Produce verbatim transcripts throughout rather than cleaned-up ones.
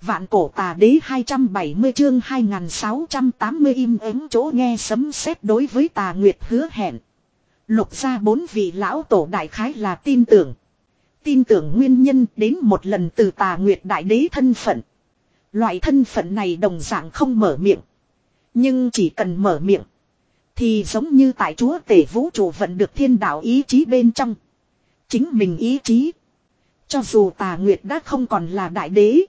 Vạn cổ tà đế hai trăm bảy mươi chương hai nghìn sáu trăm tám mươi im ắng chỗ nghe sấm sét đối với Tà Nguyệt hứa hẹn. Lục gia bốn vị lão tổ đại khái là tin tưởng. Tin tưởng nguyên nhân đến một lần từ Tà Nguyệt đại đế thân phận. Loại thân phận này đồng dạng không mở miệng. Nhưng chỉ cần mở miệng. Thì giống như tại chúa tể vũ trụ vận được thiên đạo ý chí bên trong. Chính mình ý chí. Cho dù Tà Nguyệt đã không còn là đại đế.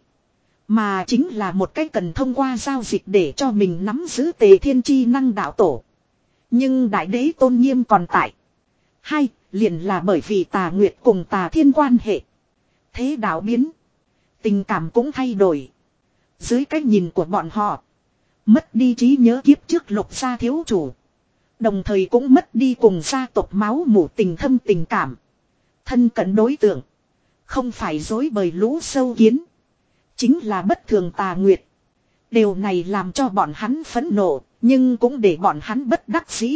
Mà chính là một cách cần thông qua giao dịch để cho mình nắm giữ tề thiên chi năng đạo tổ. Nhưng đại đế tôn nghiêm còn tại. Hai, liền là bởi vì Tà Nguyệt cùng Tà Thiên quan hệ. Thế đạo biến. Tình cảm cũng thay đổi. Dưới cách nhìn của bọn họ. Mất đi trí nhớ kiếp trước lục gia thiếu chủ. Đồng thời cũng mất đi cùng gia tộc máu mủ tình thâm tình cảm. Thân cận đối tượng. Không phải dối bời lũ sâu kiến. Chính là bất thường Tà Nguyệt. Điều này làm cho bọn hắn phẫn nộ. Nhưng cũng để bọn hắn bất đắc dĩ.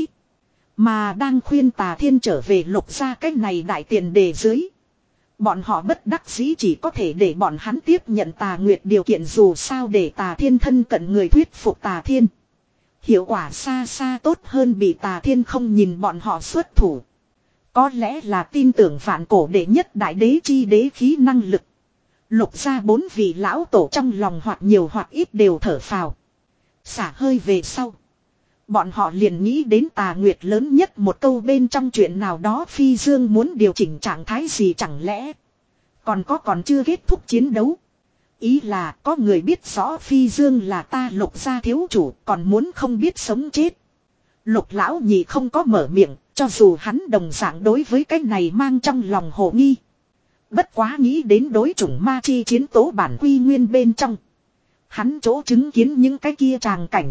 Mà đang khuyên Tà Thiên trở về lục gia cách này đại tiền đề dưới. Bọn họ bất đắc dĩ chỉ có thể để bọn hắn tiếp nhận Tà Nguyệt điều kiện dù sao để Tà Thiên thân cận người thuyết phục Tà Thiên. Hiệu quả xa xa tốt hơn bị Tà Thiên không nhìn bọn họ xuất thủ. Có lẽ là tin tưởng vạn cổ đệ nhất đại đế chi đế khí năng lực. Lục gia bốn vị lão tổ trong lòng hoặc nhiều hoặc ít đều thở phào. Xả hơi về sau. Bọn họ liền nghĩ đến Tà Nguyệt lớn nhất một câu bên trong chuyện nào đó Phi Dương muốn điều chỉnh trạng thái gì chẳng lẽ. Còn có còn chưa kết thúc chiến đấu. Ý là có người biết rõ Phi Dương là ta lục gia thiếu chủ còn muốn không biết sống chết. Lục lão nhị không có mở miệng cho dù hắn đồng dạng đối với cái này mang trong lòng hồ nghi. Bất quá nghĩ đến đối chủng ma chi chiến tố bản quy nguyên bên trong. Hắn chỗ chứng kiến những cái kia tràng cảnh.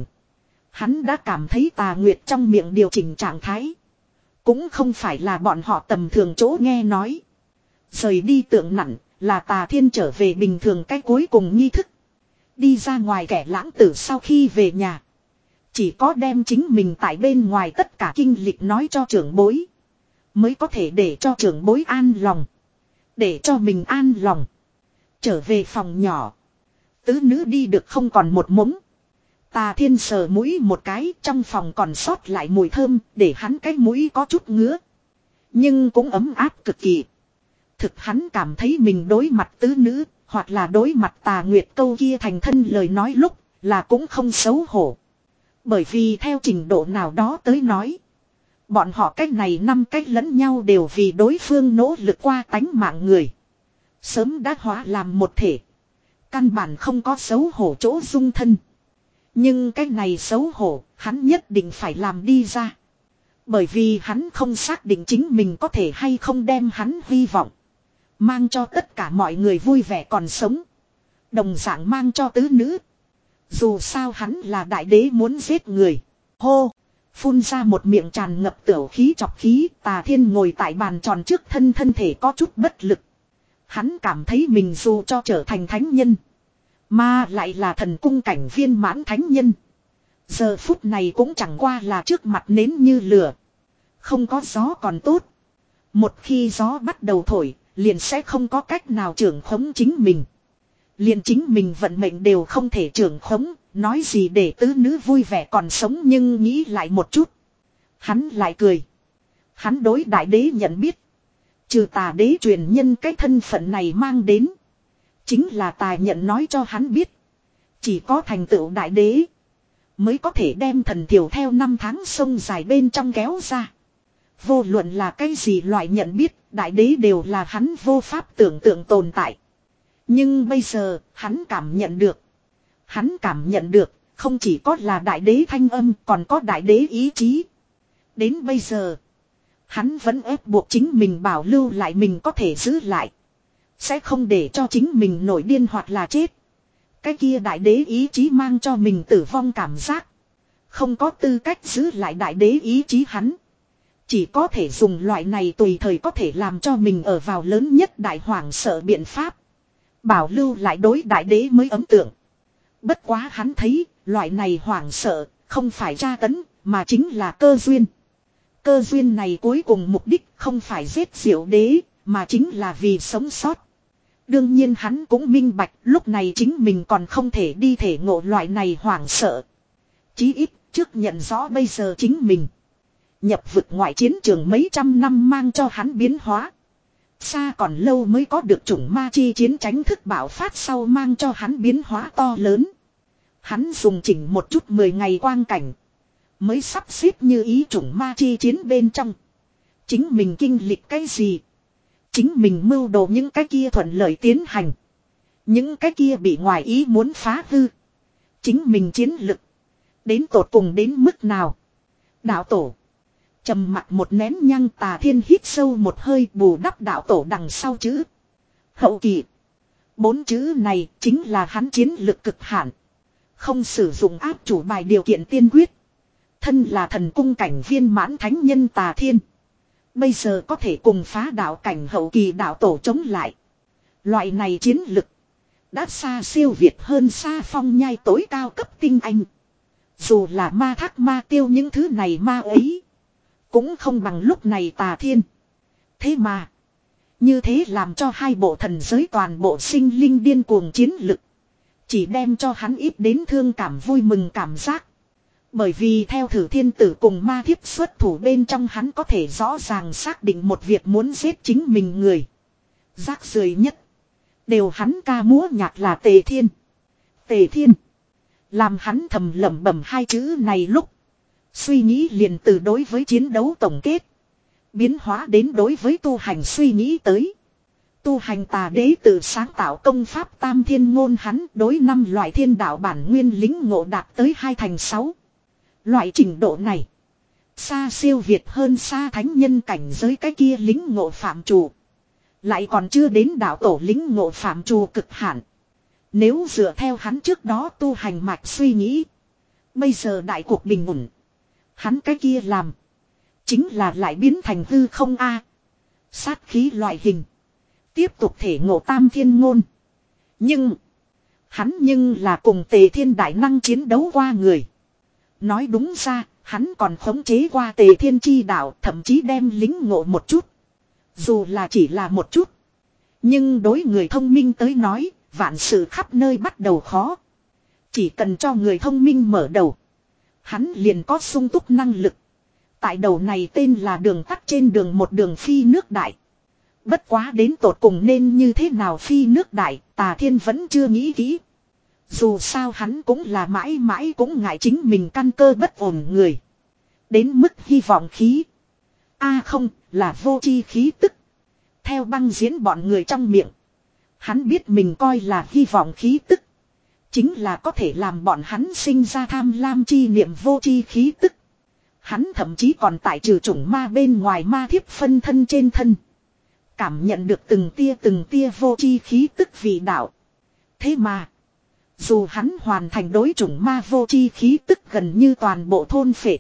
Hắn đã cảm thấy Tà Nguyệt trong miệng điều chỉnh trạng thái. Cũng không phải là bọn họ tầm thường chỗ nghe nói. Rời đi tượng nặng là Tà Thiên trở về bình thường cái cuối cùng nghi thức. Đi ra ngoài kẻ lãng tử sau khi về nhà. Chỉ có đem chính mình tại bên ngoài tất cả kinh lịch nói cho trưởng bối. Mới có thể để cho trưởng bối an lòng. Để cho mình an lòng. Trở về phòng nhỏ. Tứ nữ đi được không còn một mống. Tà Thiên sờ mũi một cái trong phòng còn sót lại mùi thơm để hắn cái mũi có chút ngứa. Nhưng cũng ấm áp cực kỳ. Thực hắn cảm thấy mình đối mặt tứ nữ hoặc là đối mặt Tà Nguyệt câu kia thành thân lời nói lúc là cũng không xấu hổ. Bởi vì theo trình độ nào đó tới nói. Bọn họ cách này năm cách lẫn nhau đều vì đối phương nỗ lực qua tánh mạng người. Sớm đã hóa làm một thể. Căn bản không có xấu hổ chỗ dung thân. Nhưng cái này xấu hổ, hắn nhất định phải làm đi ra. Bởi vì hắn không xác định chính mình có thể hay không đem hắn hy vọng. Mang cho tất cả mọi người vui vẻ còn sống. Đồng dạng mang cho tứ nữ. Dù sao hắn là đại đế muốn giết người. Hô! Phun ra một miệng tràn ngập tửu khí chọc khí. Tà Thiên ngồi tại bàn tròn trước thân thân thể có chút bất lực. Hắn cảm thấy mình dù cho trở thành thánh nhân. Mà lại là thần cung cảnh viên mãn thánh nhân. Giờ phút này cũng chẳng qua là trước mặt nến như lửa. Không có gió còn tốt. Một khi gió bắt đầu thổi, liền sẽ không có cách nào trưởng khống chính mình. Liền chính mình vận mệnh đều không thể trưởng khống, nói gì để tứ nữ vui vẻ còn sống nhưng nghĩ lại một chút. Hắn lại cười. Hắn đối đại đế nhận biết. Trừ Tà đế truyền nhân cái thân phận này mang đến. Chính là Tà nhận nói cho hắn biết. Chỉ có thành tựu đại đế. Mới có thể đem thần thiểu theo năm tháng sông dài bên trong kéo ra. Vô luận là cái gì loại nhận biết. Đại đế đều là hắn vô pháp tưởng tượng tồn tại. Nhưng bây giờ hắn cảm nhận được. Hắn cảm nhận được. Không chỉ có là đại đế thanh âm. Còn có đại đế ý chí. Đến bây giờ. Hắn vẫn ép buộc chính mình bảo lưu lại mình có thể giữ lại. Sẽ không để cho chính mình nổi điên hoặc là chết. Cái kia đại đế ý chí mang cho mình tử vong cảm giác. Không có tư cách giữ lại đại đế ý chí hắn. Chỉ có thể dùng loại này tùy thời có thể làm cho mình ở vào lớn nhất đại hoảng sợ biện pháp. Bảo lưu lại đối đại đế mới ấn tượng. Bất quá hắn thấy loại này hoảng sợ không phải tra tấn mà chính là cơ duyên. Cơ duyên này cuối cùng mục đích không phải giết diệu đế mà chính là vì sống sót. Đương nhiên hắn cũng minh bạch lúc này chính mình còn không thể đi thể ngộ loại này hoảng sợ. Chí ít trước nhận rõ bây giờ chính mình. Nhập vực ngoại chiến trường mấy trăm năm mang cho hắn biến hóa. Xa còn lâu mới có được chủng ma chi chiến tránh thức bạo phát sau mang cho hắn biến hóa to lớn. Hắn dùng chỉnh một chút mười ngày quang cảnh. Mới sắp xếp như ý chủng ma chi chiến bên trong. Chính mình kinh lịch cái gì? Chính mình mưu đồ những cái kia thuận lợi tiến hành. Những cái kia bị ngoài ý muốn phá hư. Chính mình chiến lực. Đến tột cùng đến mức nào? Đạo tổ. Trầm mặt một nén nhang Tà Thiên hít sâu một hơi bù đắp đạo tổ đằng sau chữ. Hậu kỳ. Bốn chữ này chính là hắn chiến lực cực hạn. Không sử dụng áp chủ bài điều kiện tiên quyết. Thân là thần cung cảnh viên mãn thánh nhân Tà Thiên. Bây giờ có thể cùng phá đạo cảnh hậu kỳ đạo tổ chống lại. Loại này chiến lực. Đã xa siêu việt hơn xa phong nhai tối cao cấp tinh anh. Dù là ma thác ma tiêu những thứ này ma ấy. Cũng không bằng lúc này Tà Thiên. Thế mà. Như thế làm cho hai bộ thần giới toàn bộ sinh linh điên cuồng chiến lực. Chỉ đem cho hắn ít đến thương cảm vui mừng cảm giác. Bởi vì theo thử thiên tử cùng ma thiếp xuất thủ bên trong hắn có thể rõ ràng xác định một việc muốn giết chính mình người. Rác rưởi nhất. Đều hắn ca múa nhạc là Tề Thiên. Tề Thiên. Làm hắn thầm lẩm bẩm hai chữ này lúc. Suy nghĩ liền từ đối với chiến đấu tổng kết. Biến hóa đến đối với tu hành suy nghĩ tới. Tu hành Tà đế tự sáng tạo công pháp tam thiên ngôn hắn đối năm loại thiên đạo bản nguyên lính ngộ đạt tới hai thành sáu. Loại trình độ này. Xa siêu việt hơn xa thánh nhân cảnh giới cái kia lính ngộ phạm trù. Lại còn chưa đến đạo tổ lính ngộ phạm trù cực hạn. Nếu dựa theo hắn trước đó tu hành mạch suy nghĩ. Bây giờ đại cuộc bình ổn. Hắn cái kia làm. Chính là lại biến thành hư không a sát khí loại hình. Tiếp tục thể ngộ tam thiên ngôn. Nhưng. Hắn nhưng là cùng Tề Thiên đại năng chiến đấu qua người. Nói đúng ra. Hắn còn khống chế qua Tề Thiên chi đạo. Thậm chí đem lính ngộ một chút. Dù là chỉ là một chút. Nhưng đối người thông minh tới nói. Vạn sự khắp nơi bắt đầu khó. Chỉ cần cho người thông minh mở đầu. Hắn liền có sung túc năng lực. Tại đầu này tên là đường tắt trên đường một đường phi nước đại. Bất quá đến tột cùng nên như thế nào phi nước đại, Tà Thiên vẫn chưa nghĩ kỹ. Dù sao hắn cũng là mãi mãi cũng ngại chính mình căn cơ bất ổn người. Đến mức hy vọng khí. A không, là vô chi khí tức. Theo băng diễn bọn người trong miệng. Hắn biết mình coi là hy vọng khí tức. Chính là có thể làm bọn hắn sinh ra tham lam chi niệm vô chi khí tức. Hắn thậm chí còn tại trừ chủng ma bên ngoài ma thiếp phân thân trên thân. Cảm nhận được từng tia từng tia vô chi khí tức vị đạo. Thế mà. Dù hắn hoàn thành đối chủng ma vô chi khí tức gần như toàn bộ thôn phệ.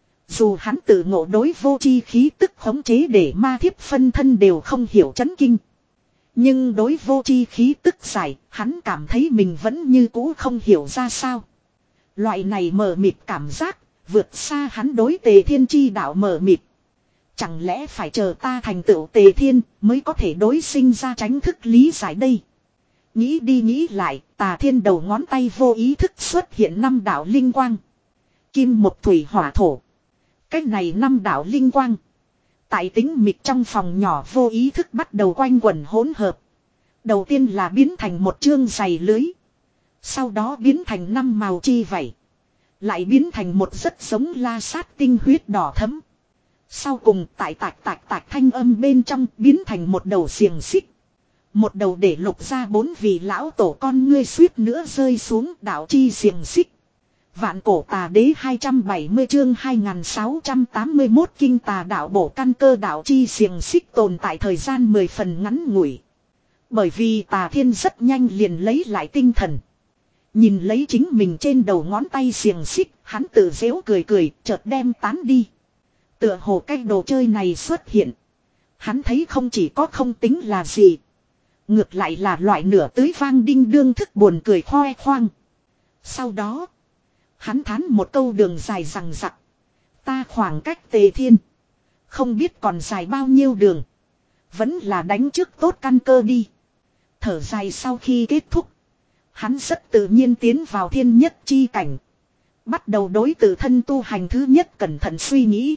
Dù hắn tự ngộ đối vô chi khí tức khống chế để ma thiếp phân thân đều không hiểu chấn kinh. Nhưng đối vô chi khí tức giải, hắn cảm thấy mình vẫn như cũ không hiểu ra sao. Loại này mờ mịt cảm giác, vượt xa hắn đối Tề Thiên chi đạo mờ mịt. Chẳng lẽ phải chờ ta thành tựu Tề Thiên mới có thể đối sinh ra tránh thức lý giải đây. Nghĩ đi nghĩ lại, Tà Thiên đầu ngón tay vô ý thức xuất hiện năm đạo linh quang. Kim một thủy hỏa thổ. Cách này năm đạo linh quang. Tại tính mịt trong phòng nhỏ vô ý thức bắt đầu quanh quẩn hỗn hợp. Đầu tiên là biến thành một chương dày lưới. Sau đó biến thành năm màu chi vảy. Lại biến thành một rất giống la sát tinh huyết đỏ thẫm. Sau cùng tại tạc tạc tạc thanh âm bên trong biến thành một đầu xiềng xích. Một đầu để lục ra bốn vị lão tổ con ngươi suýt nữa rơi xuống đạo chi xiềng xích. Vạn cổ Tà đế hai trăm bảy mươi chương hai nghìn sáu trăm tám mươi mốt kinh tà đạo bổ căn cơ đạo chi xiềng xích tồn tại thời gian mười phần ngắn ngủi. Bởi vì Tà Thiên rất nhanh liền lấy lại tinh thần. Nhìn lấy chính mình trên đầu ngón tay xiềng xích, hắn tự dễu cười cười, chợt đem tán đi. Tựa hồ cái đồ chơi này xuất hiện. Hắn thấy không chỉ có không tính là gì. Ngược lại là loại nửa tưới vang đinh đương thức buồn cười khoe khoang. Sau đó, hắn thán một câu đường dài rằng rặc. Ta khoảng cách Tề Thiên. Không biết còn dài bao nhiêu đường. Vẫn là đánh trước tốt căn cơ đi. Thở dài sau khi kết thúc. Hắn rất tự nhiên tiến vào thiên nhất chi cảnh. Bắt đầu đối tự thân tu hành thứ nhất cẩn thận suy nghĩ.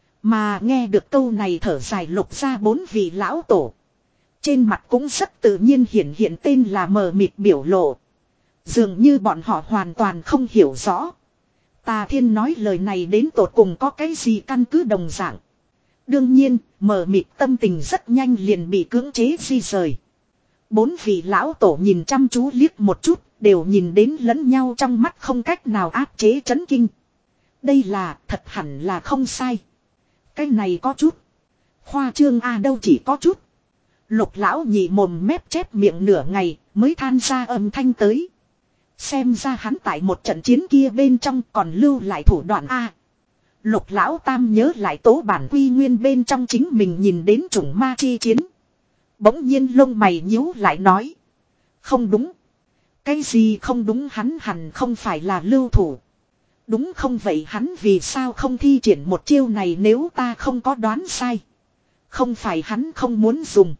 Mà nghe được câu này thở dài Lục gia bốn vị lão tổ. Trên mặt cũng rất tự nhiên hiện hiện tên là mờ mịt biểu lộ. Dường như bọn họ hoàn toàn không hiểu rõ. Tà Thiên nói lời này đến tột cùng có cái gì căn cứ đồng dạng. Đương nhiên, mờ mịt tâm tình rất nhanh liền bị cưỡng chế di rời. Bốn vị lão tổ nhìn chăm chú liếc một chút, đều nhìn đến lẫn nhau trong mắt không cách nào áp chế chấn kinh. Đây là, thật hẳn là không sai. Cái này có chút. Khoa trương a đâu chỉ có chút. Lục lão nhị mồm mép chép miệng nửa ngày, mới than ra âm thanh tới. Xem ra hắn tại một trận chiến kia bên trong còn lưu lại thủ đoạn a. Lục lão tam nhớ lại tố bản quy nguyên bên trong chính mình nhìn đến chủng ma chi chiến. Bỗng nhiên lông mày nhíu lại nói. Không đúng. Cái gì không đúng, hắn hẳn không phải là lưu thủ. Đúng không vậy hắn vì sao không thi triển một chiêu này nếu ta không có đoán sai. Không phải hắn không muốn dùng.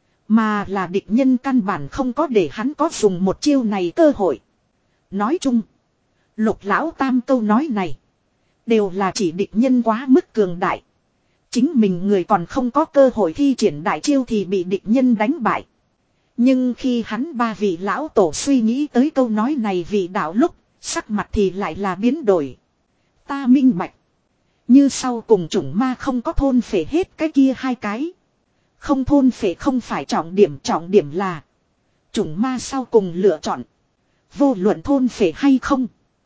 Mà là địch nhân căn bản không có để hắn có dùng một chiêu này cơ hội. Nói chung. Lục lão tam câu nói này. Đều là chỉ địch nhân quá mức cường đại. Chính mình người còn không có cơ hội thi triển đại chiêu thì bị địch nhân đánh bại. Nhưng khi hắn ba vị lão tổ suy nghĩ tới câu nói này vị đạo lúc, sắc mặt thì lại là biến đổi. Ta minh bạch. Như sau cùng chủng ma không có thôn phệ hết cái kia hai cái. Không thôn phệ không phải trọng điểm, trọng điểm là chủng ma sau cùng lựa chọn. Vô luận thôn phệ hay không.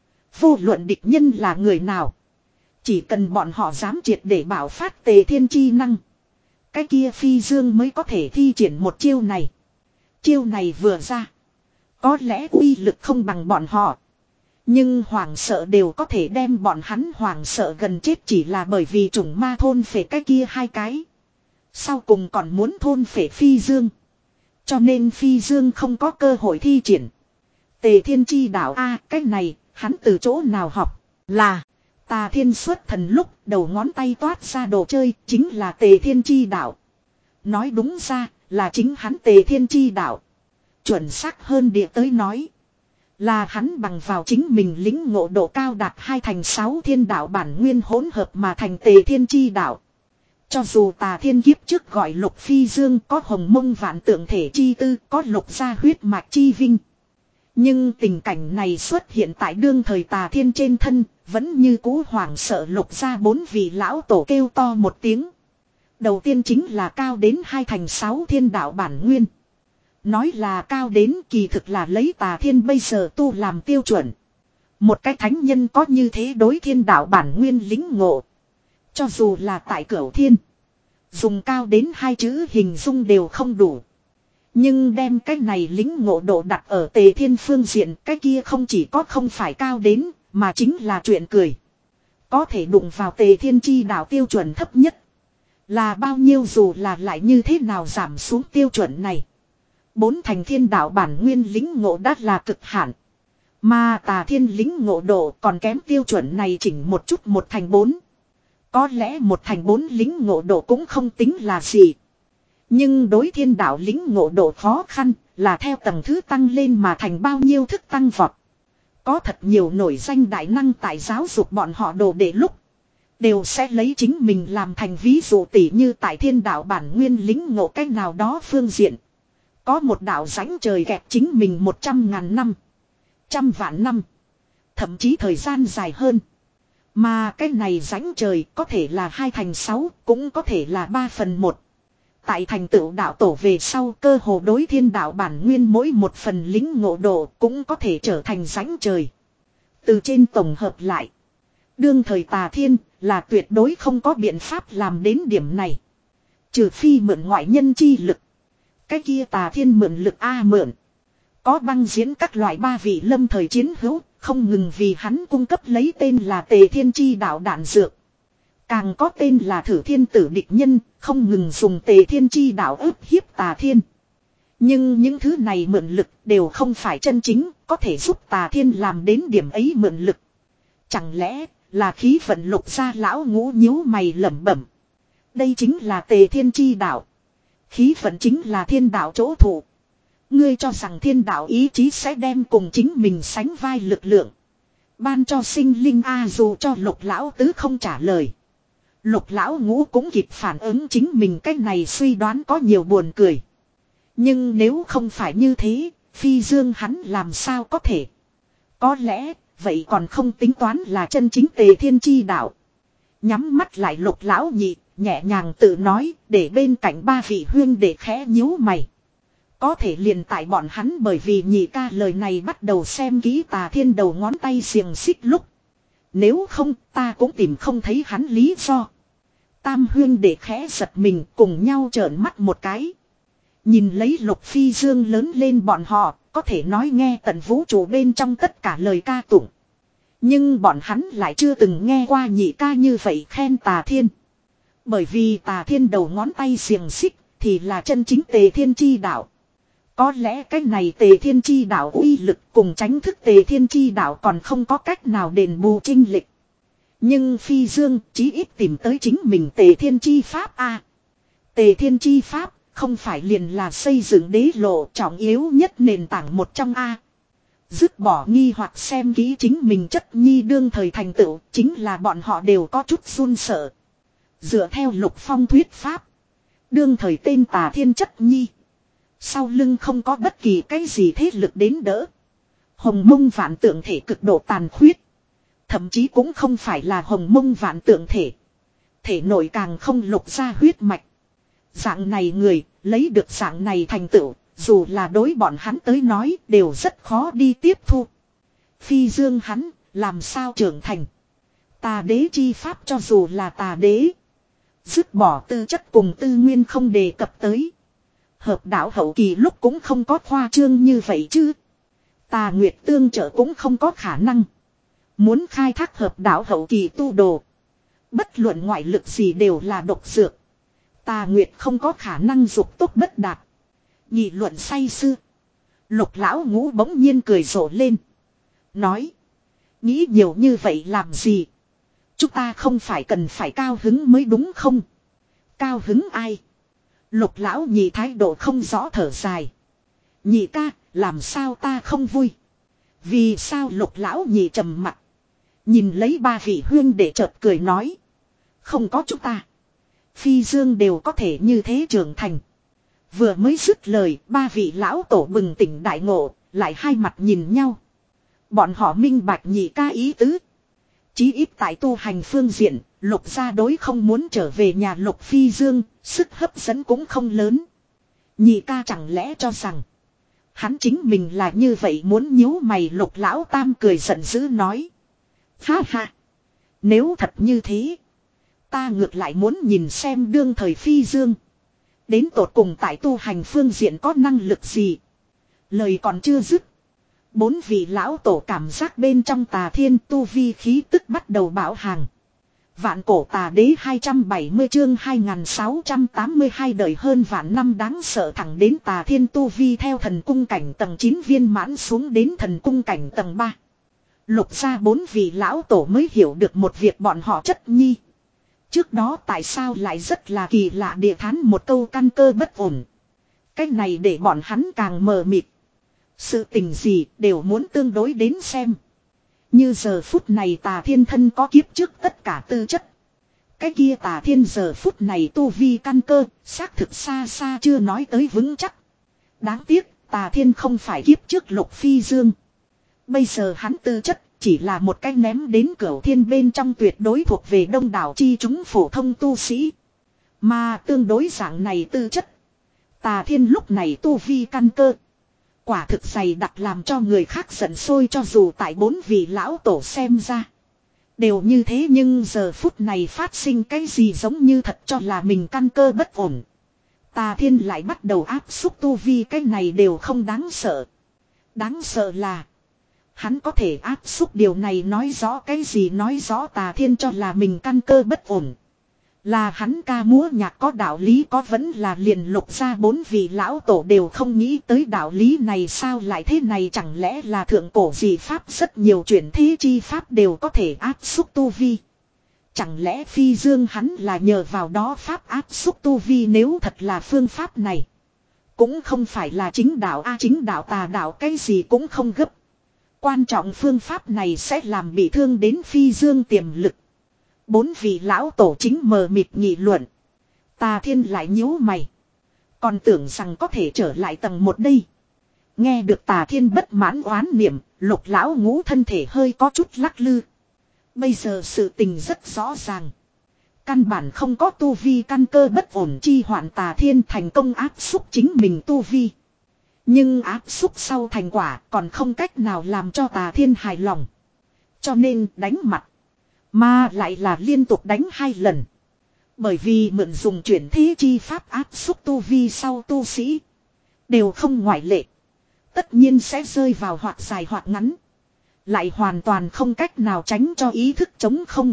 Vô luận địch nhân là người nào. Chỉ cần bọn họ dám triệt để bảo phát tề thiên chi năng. Cái kia phi dương mới có thể thi triển một chiêu này. Chiêu này vừa ra. Có lẽ uy lực không bằng bọn họ. Nhưng hoàng sợ đều có thể đem bọn hắn hoàng sợ gần chết chỉ là bởi vì chủng ma thôn phệ cái kia hai cái. Sau cùng còn muốn thôn phệ phi dương. Cho nên phi dương không có cơ hội thi triển. Tề thiên chi đạo a cái này hắn từ chỗ nào học là. Tà Thiên xuất thần lúc đầu ngón tay toát ra đồ chơi chính là Tề Thiên chi đạo. Nói đúng ra là chính hắn Tề Thiên chi đạo. Chuẩn xác hơn địa tới nói. Là hắn bằng vào chính mình lĩnh ngộ độ cao đạt hai thành sáu thiên đạo bản nguyên hỗn hợp mà thành Tề Thiên chi đạo. Cho dù Tà Thiên kiếp trước gọi Lục Phi Dương có hồng mông vạn tượng thể chi tư, có lục gia huyết mạch chi vinh. Nhưng tình cảnh này xuất hiện tại đương thời Tà Thiên trên thân, vẫn như cú hoảng sợ Lục gia bốn vị lão tổ kêu to một tiếng. Đầu tiên chính là cao đến hai thành sáu thiên đạo bản nguyên. Nói là cao đến kỳ thực là lấy Tà Thiên bây giờ tu làm tiêu chuẩn. Một cái thánh nhân có như thế đối thiên đạo bản nguyên lính ngộ. Cho dù là tại Cửu Thiên, dùng cao đến hai chữ hình dung đều không đủ. Nhưng đem cái này lính ngộ độ đặt ở Tề Thiên phương diện, cái kia không chỉ có không phải cao đến, mà chính là chuyện cười. Có thể đụng vào Tề Thiên chi đạo tiêu chuẩn thấp nhất. Là bao nhiêu dù là lại như thế nào giảm xuống tiêu chuẩn này. Bốn thành thiên đạo bản nguyên lính ngộ đã là cực hạn. Mà Tà Thiên lính ngộ độ còn kém tiêu chuẩn này chỉnh một chút một thành bốn. Có lẽ một thành bốn lính ngộ độ cũng không tính là gì. Nhưng đối thiên đạo lính ngộ độ khó khăn là theo tầng thứ tăng lên mà thành bao nhiêu thức tăng vọt. Có thật nhiều nổi danh đại năng tại giáo dục bọn họ đồ để lúc. Đều sẽ lấy chính mình làm thành ví dụ tỉ như tại thiên đạo bản nguyên lính ngộ cách nào đó phương diện. Có một đạo rãnh trời gẹp chính mình một trăm ngàn năm. Trăm vạn năm. Thậm chí thời gian dài hơn. Mà cái này rãnh trời có thể là hai thành sáu, cũng có thể là ba phần một. Tại thành tựu đạo tổ về sau cơ hồ đối thiên đạo bản nguyên mỗi một phần lính ngộ độ cũng có thể trở thành rãnh trời. Từ trên tổng hợp lại. Đương thời Tà Thiên là tuyệt đối không có biện pháp làm đến điểm này. Trừ phi mượn ngoại nhân chi lực. Cái kia Tà Thiên mượn lực A mượn. Có băng diễn các loại ba vị lâm thời chiến hữu, không ngừng vì hắn cung cấp lấy tên là Tề Thiên chi đạo đạn dược. Càng có tên là Thử Thiên tử địch nhân, không ngừng dùng Tề Thiên chi đạo ức hiếp Tà Thiên. Nhưng những thứ này mượn lực đều không phải chân chính, có thể giúp Tà Thiên làm đến điểm ấy mượn lực. Chẳng lẽ là khí vận Lục gia lão ngũ nhíu mày lẩm bẩm. Đây chính là Tề Thiên chi đạo. Khí vận chính là thiên đạo chỗ thủ. Ngươi cho rằng thiên đạo ý chí sẽ đem cùng chính mình sánh vai lực lượng. Ban cho sinh linh a dù cho lục lão tứ không trả lời. Lục lão ngũ cũng kịp phản ứng chính mình cách này suy đoán có nhiều buồn cười. Nhưng nếu không phải như thế, phi dương hắn làm sao có thể. Có lẽ, vậy còn không tính toán là chân chính tề thiên chi đạo. Nhắm mắt lại lục lão nhị, nhẹ nhàng tự nói, để bên cạnh ba vị huyên để khẽ nhíu mày. Có thể liền tại bọn hắn bởi vì nhị ca lời này bắt đầu xem kỹ Tà Thiên đầu ngón tay xiềng xích lúc. Nếu không ta cũng tìm không thấy hắn lý do. Tam huyên để khẽ giật mình cùng nhau trợn mắt một cái. Nhìn lấy Lục Phi Dương lớn lên bọn họ, có thể nói nghe tận vũ trụ bên trong tất cả lời ca tụng. Nhưng bọn hắn lại chưa từng nghe qua nhị ca như vậy khen Tà Thiên. Bởi vì Tà Thiên đầu ngón tay xiềng xích thì là chân chính Tề Thiên chi đạo. Có lẽ cái này Tề Thiên chi đạo uy lực cùng tránh thức Tề Thiên chi đạo còn không có cách nào đền bù chênh lệch. Nhưng Phi Dương chí ít tìm tới chính mình Tề Thiên chi pháp a. Tề Thiên chi pháp không phải liền là xây dựng đế lộ trọng yếu nhất nền tảng một trong a. Dứt bỏ nghi hoặc xem kỹ chính mình chất nhi đương thời thành tựu chính là bọn họ đều có chút run sợ. Dựa theo Lục Phong thuyết pháp, đương thời tên Tà Thiên chất nhi. Sau lưng không có bất kỳ cái gì thế lực đến đỡ. Hồng mông vạn tượng thể cực độ tàn khuyết. Thậm chí cũng không phải là hồng mông vạn tượng thể. Thể nội càng không lục ra huyết mạch. Dạng này người, lấy được dạng này thành tựu, dù là đối bọn hắn tới nói đều rất khó đi tiếp thu. Phi Dương hắn, làm sao trưởng thành. Tà đế chi pháp cho dù là tà đế. Dứt bỏ tư chất cùng tư nguyên không đề cập tới. Hợp đạo hậu kỳ lúc cũng không có khoa trương như vậy chứ. Tà Nguyệt tương trợ cũng không có khả năng. Muốn khai thác hợp đạo hậu kỳ tu đồ. Bất luận ngoại lực gì đều là độc dược. Tà Nguyệt không có khả năng dục tốc bất đạt. Nghị luận say sưa. Lục lão ngũ bỗng nhiên cười rộ lên. Nói. Nghĩ nhiều như vậy làm gì. Chúng ta không phải cần phải cao hứng mới đúng không? Cao hứng ai? Lục lão nhị thái độ không rõ thở dài. Nhị ca, làm sao ta không vui? Vì sao lục lão nhị trầm mặt? Nhìn lấy ba vị huyên để chợt cười nói. Không có chúng ta. Phi Dương đều có thể như thế trưởng thành. Vừa mới dứt lời, ba vị lão tổ bừng tỉnh đại ngộ, lại hai mặt nhìn nhau. Bọn họ minh bạch nhị ca ý tứ. Chí ít tại tu hành phương diện, Lục gia đối không muốn trở về nhà Lục Phi Dương, sức hấp dẫn cũng không lớn. Nhị ca chẳng lẽ cho rằng hắn chính mình là như vậy muốn nhíu mày. Lục lão tam cười giận dữ nói. Ha ha. Nếu thật như thế, ta ngược lại muốn nhìn xem đương thời Phi Dương đến tột cùng tại tu hành phương diện có năng lực gì. Lời còn chưa dứt, bốn vị lão tổ cảm giác bên trong Tà Thiên tu vi khí tức bắt đầu bão hàng. Vạn cổ tà đế hai trăm bảy mươi chương hai nghìn sáu trăm tám mươi hai đời hơn vạn năm đáng sợ thẳng đến Tà Thiên tu vi theo thần cung cảnh tầng chín viên mãn xuống đến thần cung cảnh tầng ba. Lục gia bốn vị lão tổ mới hiểu được một việc bọn họ chất nhi. Trước đó tại sao lại rất là kỳ lạ địa thán một câu căn cơ bất ổn. Cái này để bọn hắn càng mờ mịt. Sự tình gì đều muốn tương đối đến xem. Như giờ phút này Tà Thiên thân có kiếp trước tất cả tư chất. Cái kia Tà Thiên giờ phút này tu vi căn cơ, xác thực xa xa chưa nói tới vững chắc. Đáng tiếc, Tà Thiên không phải kiếp trước Lục Phi Dương. Bây giờ hắn tư chất chỉ là một cái ném đến cửu thiên bên trong tuyệt đối thuộc về đông đảo chi chúng phổ thông tu sĩ. Mà tương đối dạng này tư chất, Tà Thiên lúc này tu vi căn cơ quả thực dày đặc làm cho người khác giận sôi, cho dù tại bốn vị lão tổ xem ra đều như thế, nhưng giờ phút này phát sinh cái gì giống như thật cho là mình căn cơ bất ổn. Tà Thiên lại bắt đầu áp xúc tu vi, cái này đều không đáng sợ. Đáng sợ là hắn có thể áp xúc điều này nói rõ cái gì, nói rõ Tà Thiên cho là mình căn cơ bất ổn. Là hắn ca múa nhạc có đạo lý, có vẫn là liền Lục gia bốn vị lão tổ đều không nghĩ tới đạo lý này, sao lại thế này? Chẳng lẽ là thượng cổ dị pháp rất nhiều chuyển thế chi pháp đều có thể áp xúc tu vi? Chẳng lẽ Phi Dương hắn là nhờ vào đó pháp áp xúc tu vi? Nếu thật là phương pháp này, Cũng không phải là chính đạo a, chính đạo tà đạo cái gì cũng không gấp. Quan trọng phương pháp này sẽ làm bị thương đến phi dương tiềm lực. Bốn vị lão tổ chính mờ mịt nghị luận. Tà Thiên lại nhíu mày. Còn tưởng rằng có thể trở lại tầng một đây. Nghe được Tà Thiên bất mãn oán niệm, Lục lão ngũ thân thể hơi có chút lắc lư. Bây giờ sự tình rất rõ ràng. Căn bản không có tu vi căn cơ bất ổn chi hoạn, Tà Thiên thành công áp xúc chính mình tu vi. Nhưng áp xúc sau thành quả còn không cách nào làm cho Tà Thiên hài lòng. Cho nên đánh mặt. Mà lại là liên tục đánh hai lần. Bởi vì mượn dùng chuyển thế chi pháp áp xúc tu vi sau tu sĩ. Đều không ngoại lệ. Tất nhiên sẽ rơi vào hoặc dài hoặc ngắn. Lại hoàn toàn không cách nào tránh cho ý thức chống không.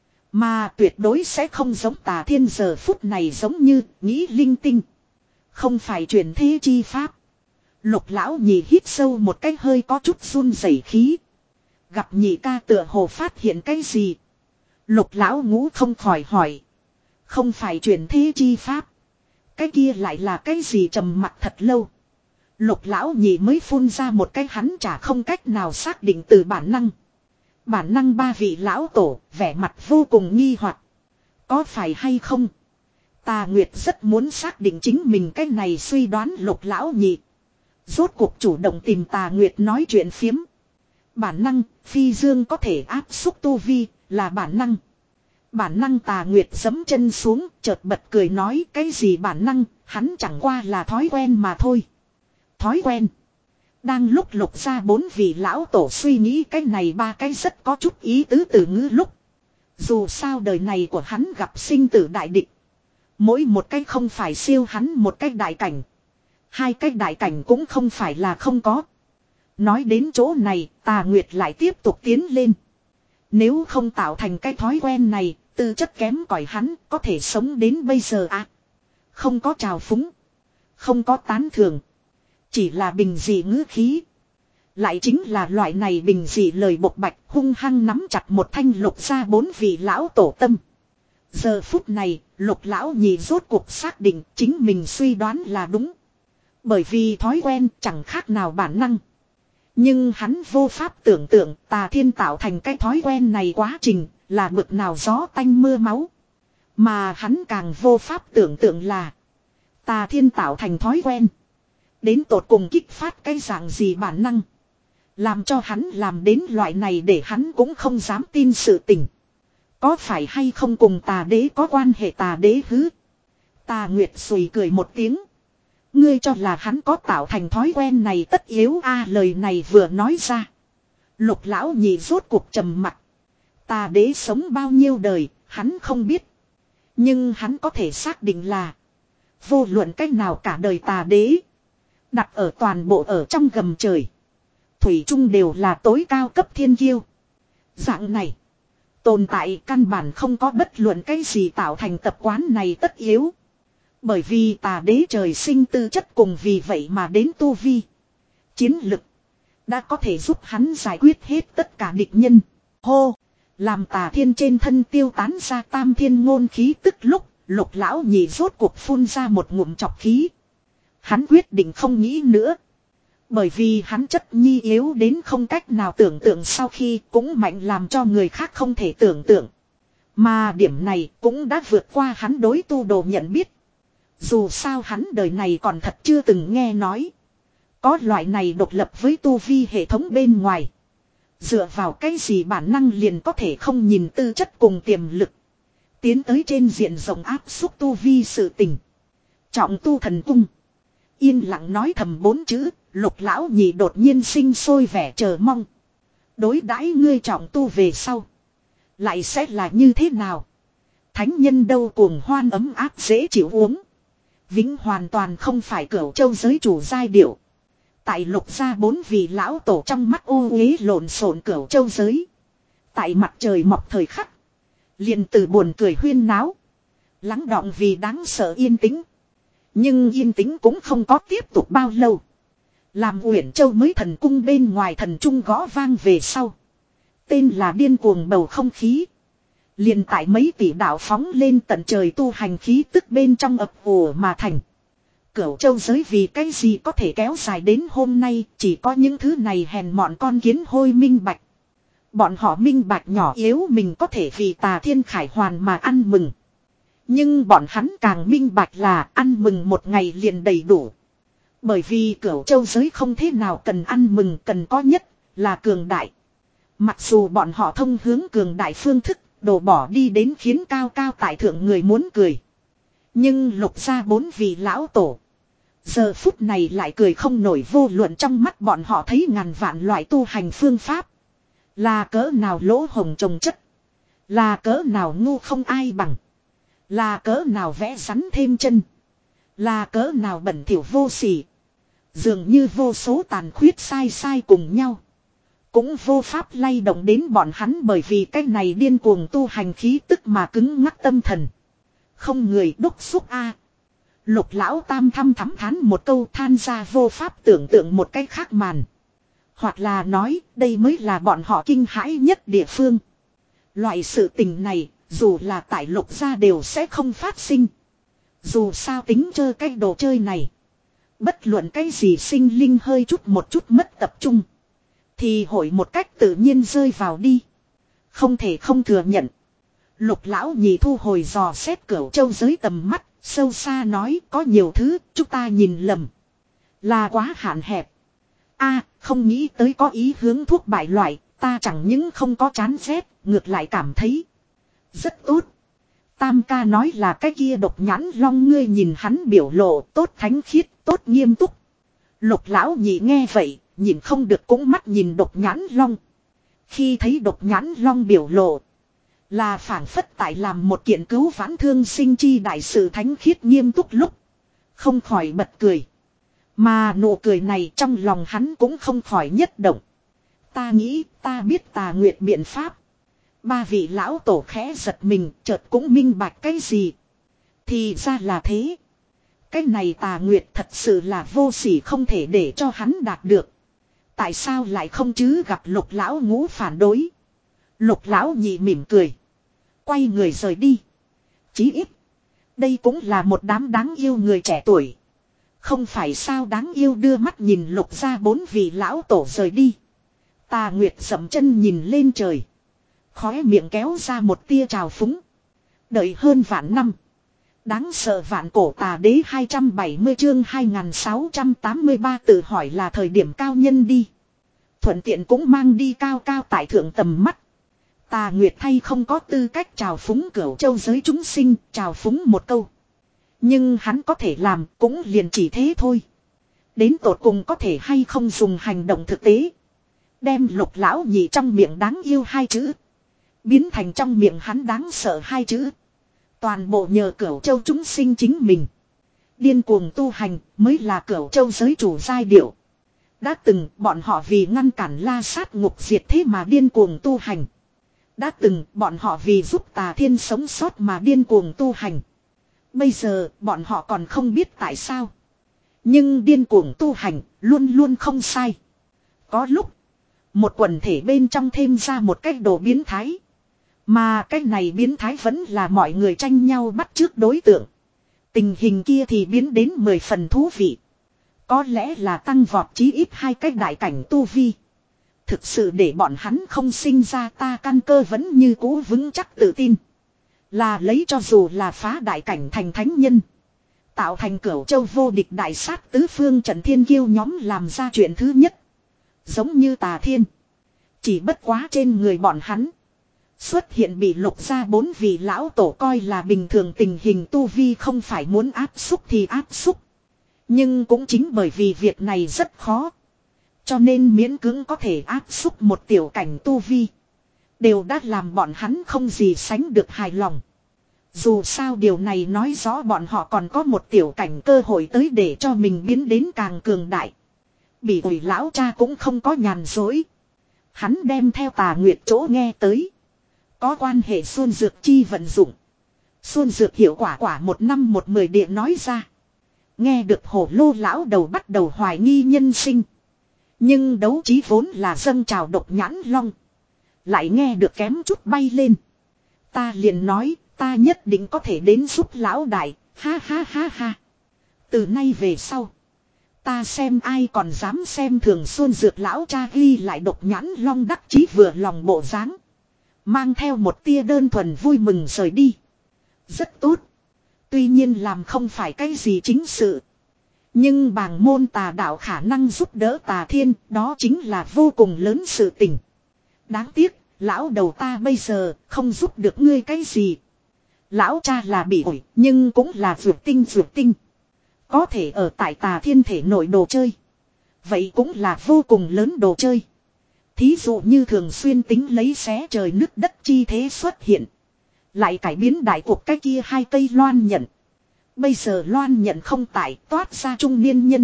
Mà tuyệt đối sẽ không giống Tà Thiên giờ phút này giống như nghĩ linh tinh. Không phải chuyển thế chi pháp. Lục lão nhị hít sâu một cái hơi có chút run rẩy khí. Gặp nhị ca tựa hồ phát hiện cái gì. Lục lão ngũ không khỏi hỏi. Không phải chuyển thế chi pháp. Cái kia lại là cái gì? Trầm mặt thật lâu. Lục lão nhị mới phun ra một cái hắn chả không cách nào xác định từ bản năng. Bản năng ba vị lão tổ vẻ mặt vô cùng nghi hoặc. Có phải hay không? Tà Nguyệt rất muốn xác định chính mình cái này suy đoán. Lục lão nhị rốt cuộc chủ động tìm Tà Nguyệt nói chuyện phiếm. Bản năng, phi dương có thể áp xúc tu vi, là bản năng. Bản năng. Tà Nguyệt giẫm chân xuống, chợt bật cười nói cái gì bản năng, hắn chẳng qua là thói quen mà thôi. Thói quen. Đang lúc Lục ra bốn vị lão tổ suy nghĩ cái này ba cái rất có chút ý tứ từ ngữ lúc. Dù sao đời này của hắn gặp sinh tử đại địch. Mỗi một cái không phải siêu hắn một cái đại cảnh. Hai cái đại cảnh cũng không phải là không có. Nói đến chỗ này, Tà Nguyệt lại tiếp tục tiến lên. Nếu không tạo thành cái thói quen này, tư chất kém cỏi hắn có thể sống đến bây giờ à. Không có trào phúng. Không có tán thưởng. Chỉ là bình dị ngữ khí. Lại chính là loại này bình dị lời bộc bạch hung hăng nắm chặt một thanh Lục ra bốn vị lão tổ tâm. Giờ phút này, Lục lão nhị rốt cuộc xác định chính mình suy đoán là đúng. Bởi vì thói quen chẳng khác nào bản năng. Nhưng hắn vô pháp tưởng tượng Tà Thiên tạo thành cái thói quen này quá trình là bực nào gió tanh mưa máu. Mà hắn càng vô pháp tưởng tượng là Tà Thiên tạo thành thói quen. Đến tột cùng kích phát cái dạng gì bản năng. Làm cho hắn làm đến loại này để hắn cũng không dám tin sự tình. Có phải hay không cùng Tà Đế có quan hệ? Tà Đế hứ. Tà Nguyệt sùi cười một tiếng. Ngươi cho là hắn có tạo thành thói quen này tất yếu a? Lời này vừa nói ra. Lục lão nhị rốt cuộc trầm mặt. Tà Đế sống bao nhiêu đời, hắn không biết. Nhưng hắn có thể xác định là vô luận cách nào cả đời Tà Đế đặt ở toàn bộ ở trong gầm trời, thủy chung đều là tối cao cấp thiên kiêu. Dạng này tồn tại căn bản không có bất luận cái gì tạo thành tập quán này tất yếu. Bởi vì Tà Đế trời sinh tư chất cùng vì vậy mà đến tu vi, chiến lực đã có thể giúp hắn giải quyết hết tất cả địch nhân. Hô! Làm Tà Thiên trên thân tiêu tán ra tam thiên ngôn khí tức lúc, Lục lão nhị rốt cuộc phun ra một ngụm trọc khí. Hắn quyết định không nghĩ nữa. Bởi vì hắn chất nhi yếu đến không cách nào tưởng tượng, sau khi cũng mạnh làm cho người khác không thể tưởng tượng. Mà điểm này cũng đã vượt qua hắn đối tu đồ nhận biết. Dù sao hắn đời này còn thật chưa từng nghe nói có loại này độc lập với tu vi hệ thống bên ngoài. Dựa vào cái gì bản năng liền có thể không nhìn tư chất cùng tiềm lực tiến tới trên diện rộng áp xúc tu vi sự tình. Trọng tu thần cung. Yên lặng nói thầm bốn chữ, Lục lão nhị đột nhiên sinh sôi vẻ chờ mong. Đối đãi ngươi trọng tu về sau lại sẽ là như thế nào? Thánh nhân đâu cuồng hoan ấm áp dễ chịu uống. Vĩnh hoàn toàn không phải Cửu Châu giới chủ giai điệu. Tại Lục gia bốn vị lão tổ trong mắt ô uế lộn xộn Cửu Châu giới. Tại mặt trời mọc thời khắc, liền từ buồn cười huyên náo, lắng đọng vì đáng sợ yên tĩnh. Nhưng yên tĩnh cũng không có tiếp tục bao lâu. Làm Uyển Châu mới thần cung bên ngoài thần trung gõ vang về sau, tên là điên cuồng bầu không khí liền tại mấy tỷ đạo phóng lên tận trời tu hành khí tức bên trong ập ùa mà thành. Cửu châu giới vì cái gì có thể kéo dài đến hôm nay, chỉ có những thứ này hèn mọn con kiến hôi minh bạch. Bọn họ minh bạch nhỏ yếu mình có thể vì tà thiên khải hoàn mà ăn mừng. Nhưng bọn hắn càng minh bạch là ăn mừng một ngày liền đầy đủ. Bởi vì cửu châu giới không thế nào cần ăn mừng, cần có nhất là cường đại. Mặc dù bọn họ thông hướng cường đại phương thức, đổ bỏ đi đến khiến cao cao tại thượng người muốn cười. Nhưng lục gia bốn vị lão tổ. Giờ phút này lại cười không nổi, vô luận trong mắt bọn họ thấy ngàn vạn loại tu hành phương pháp. Là cỡ nào lỗ hồng trồng chất. Là cỡ nào ngu không ai bằng. Là cỡ nào vẽ rắn thêm chân. Là cỡ nào bẩn thỉu vô sỉ. Dường như vô số tàn khuyết sai sai cùng nhau. Cũng vô pháp lay động đến bọn hắn, bởi vì cái này điên cuồng tu hành khí tức mà cứng ngắc tâm thần. Không người đúc xúc a. Lục lão tam thăm thắm thán một câu, than ra vô pháp tưởng tượng một cái khác màn. Hoặc là nói đây mới là bọn họ kinh hãi nhất địa phương. Loại sự tình này dù là tại lục gia đều sẽ không phát sinh. Dù sao tính chơi cái đồ chơi này. Bất luận cái gì sinh linh hơi chút một chút mất tập trung. Thì hội một cách tự nhiên rơi vào đi. Không thể không thừa nhận. Lục lão nhị thu hồi dò xét cửu châu giới tầm mắt. Sâu xa nói có nhiều thứ chúng ta nhìn lầm. Là quá hạn hẹp. A, không nghĩ tới có ý hướng thuốc bại loại. Ta chẳng những không có chán ghét, ngược lại cảm thấy rất tốt. Tam ca nói là cái kia độc nhãn long, ngươi nhìn hắn biểu lộ tốt thánh khiết, tốt nghiêm túc. Lục lão nhị nghe vậy, nhìn không được cũng mắt nhìn độc nhãn long. Khi thấy độc nhãn long biểu lộ, là phảng phất tại làm một kiện cứu vãn thương sinh chi đại sự thánh khiết nghiêm túc lúc. Không khỏi bật cười. Mà nụ cười này trong lòng hắn cũng không khỏi nhất động. Ta nghĩ ta biết Tà Nguyệt biện pháp. Ba vị lão tổ khẽ giật mình, chợt cũng minh bạch cái gì. Thì ra là thế. Cái này Tà Nguyệt thật sự là vô sỉ, không thể để cho hắn đạt được. Tại sao lại không chứ, gặp lục lão ngũ phản đối. Lục lão nhị mỉm cười. Quay người rời đi. Chí ít. Đây cũng là một đám đáng yêu người trẻ tuổi. Không phải sao, đáng yêu đưa mắt nhìn lục ra bốn vị lão tổ rời đi. Tà Nguyệt dậm chân nhìn lên trời. Khóe miệng kéo ra một tia trào phúng. Đợi hơn vạn năm. Đáng sợ vạn cổ tà đế hai trăm bảy mươi chương hai nghìn sáu trăm tám mươi ba tự hỏi là thời điểm cao nhân đi. Thuận tiện cũng mang đi cao cao tại thượng tầm mắt. Tà Nguyệt thay không có tư cách trào phúng cửu châu giới chúng sinh, trào phúng một câu. Nhưng hắn có thể làm cũng liền chỉ thế thôi. Đến tột cùng có thể hay không dùng hành động thực tế. Đem lục lão nhị trong miệng đáng yêu hai chữ. Biến thành trong miệng hắn đáng sợ hai chữ. Toàn bộ nhờ cửu châu chúng sinh chính mình. Điên cuồng tu hành mới là cửu châu giới chủ giai điệu. Đã từng bọn họ vì ngăn cản la sát ngục diệt thế mà điên cuồng tu hành. Đã từng bọn họ vì giúp tà thiên sống sót mà điên cuồng tu hành. Bây giờ bọn họ còn không biết tại sao. Nhưng điên cuồng tu hành luôn luôn không sai. Có lúc một quần thể bên trong thêm ra một cách đồ biến thái. Mà cái này biến thái vẫn là mọi người tranh nhau bắt chước đối tượng. Tình hình kia thì biến đến mười phần thú vị. Có lẽ là tăng vọt chí ít hai cách đại cảnh tu vi. Thực sự để bọn hắn không sinh ra ta căn cơ vẫn như cũ vững chắc tự tin. Là lấy cho dù là phá đại cảnh thành thánh nhân. Tạo thành cửu châu vô địch đại sát tứ phương trận thiên kiêu nhóm làm ra chuyện thứ nhất. Giống như tà thiên. Chỉ bất quá trên người bọn hắn. Xuất hiện bị lục ra bốn vị lão tổ coi là bình thường, tình hình tu vi không phải muốn áp xúc thì áp xúc. Nhưng cũng chính bởi vì việc này rất khó. Cho nên miễn cưỡng có thể áp xúc một tiểu cảnh tu vi. Đều đã làm bọn hắn không gì sánh được hài lòng. Dù sao điều này nói rõ bọn họ còn có một tiểu cảnh cơ hội tới để cho mình biến đến càng cường đại. Bỉ ổi lão cha cũng không có nhàn dối. Hắn đem theo Tà Nguyệt chỗ nghe tới. Có quan hệ xuân dược chi vận dụng. Xuân dược hiệu quả quả một năm một mười địa nói ra. Nghe được hổ lô lão đầu bắt đầu hoài nghi nhân sinh. Nhưng đấu trí vốn là dâng trào độc nhãn long. Lại nghe được kém chút bay lên. Ta liền nói ta nhất định có thể đến giúp lão đại. Ha ha ha ha. Từ nay về sau. Ta xem ai còn dám xem thường Xuân Dược lão cha ghi lại độc nhãn long đắc chí vừa lòng bộ dáng. Mang theo một tia đơn thuần vui mừng rời đi. Rất tốt. Tuy nhiên làm không phải cái gì chính sự. Nhưng bàng môn tà đạo khả năng giúp đỡ tà thiên, đó chính là vô cùng lớn sự tình. Đáng tiếc, lão đầu ta bây giờ không giúp được ngươi cái gì. Lão cha là bị ổi, nhưng cũng là vượt tinh vượt tinh. Có thể ở tại tà thiên thể nội đồ chơi. Vậy cũng là vô cùng lớn đồ chơi. Thí dụ như thường xuyên tính lấy xé trời nứt đất chi thế xuất hiện. Lại cải biến đại cuộc cái kia hai cây loan nhận. Bây giờ loan nhận không tại toát ra trung niên nhân.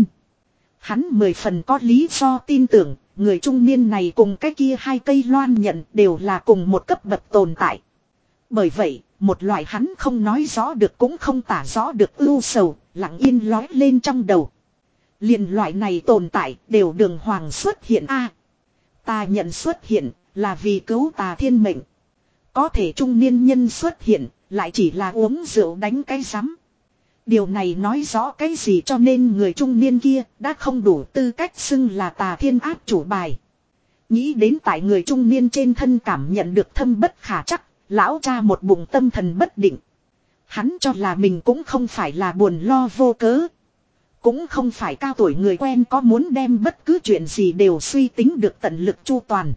Hắn mười phần có lý do tin tưởng người trung niên này cùng cái kia hai cây loan nhận đều là cùng một cấp bậc tồn tại. Bởi vậy, một loại hắn không nói rõ được cũng không tả rõ được ưu sầu, lặng yên lói lên trong đầu. Liền loại này tồn tại đều đường hoàng xuất hiện a. Ta nhận xuất hiện là vì cứu tà thiên mệnh. Có thể trung niên nhân xuất hiện lại chỉ là uống rượu đánh cái rắm. Điều này nói rõ cái gì cho nên người trung niên kia đã không đủ tư cách xưng là tà thiên áp chủ bài. Nghĩ đến tại người trung niên trên thân cảm nhận được thâm bất khả chắc, lão cha một bụng tâm thần bất định. Hắn cho là mình cũng không phải là buồn lo vô cớ. Cũng không phải cao tuổi người quen có muốn đem bất cứ chuyện gì đều suy tính được tận lực chu toàn.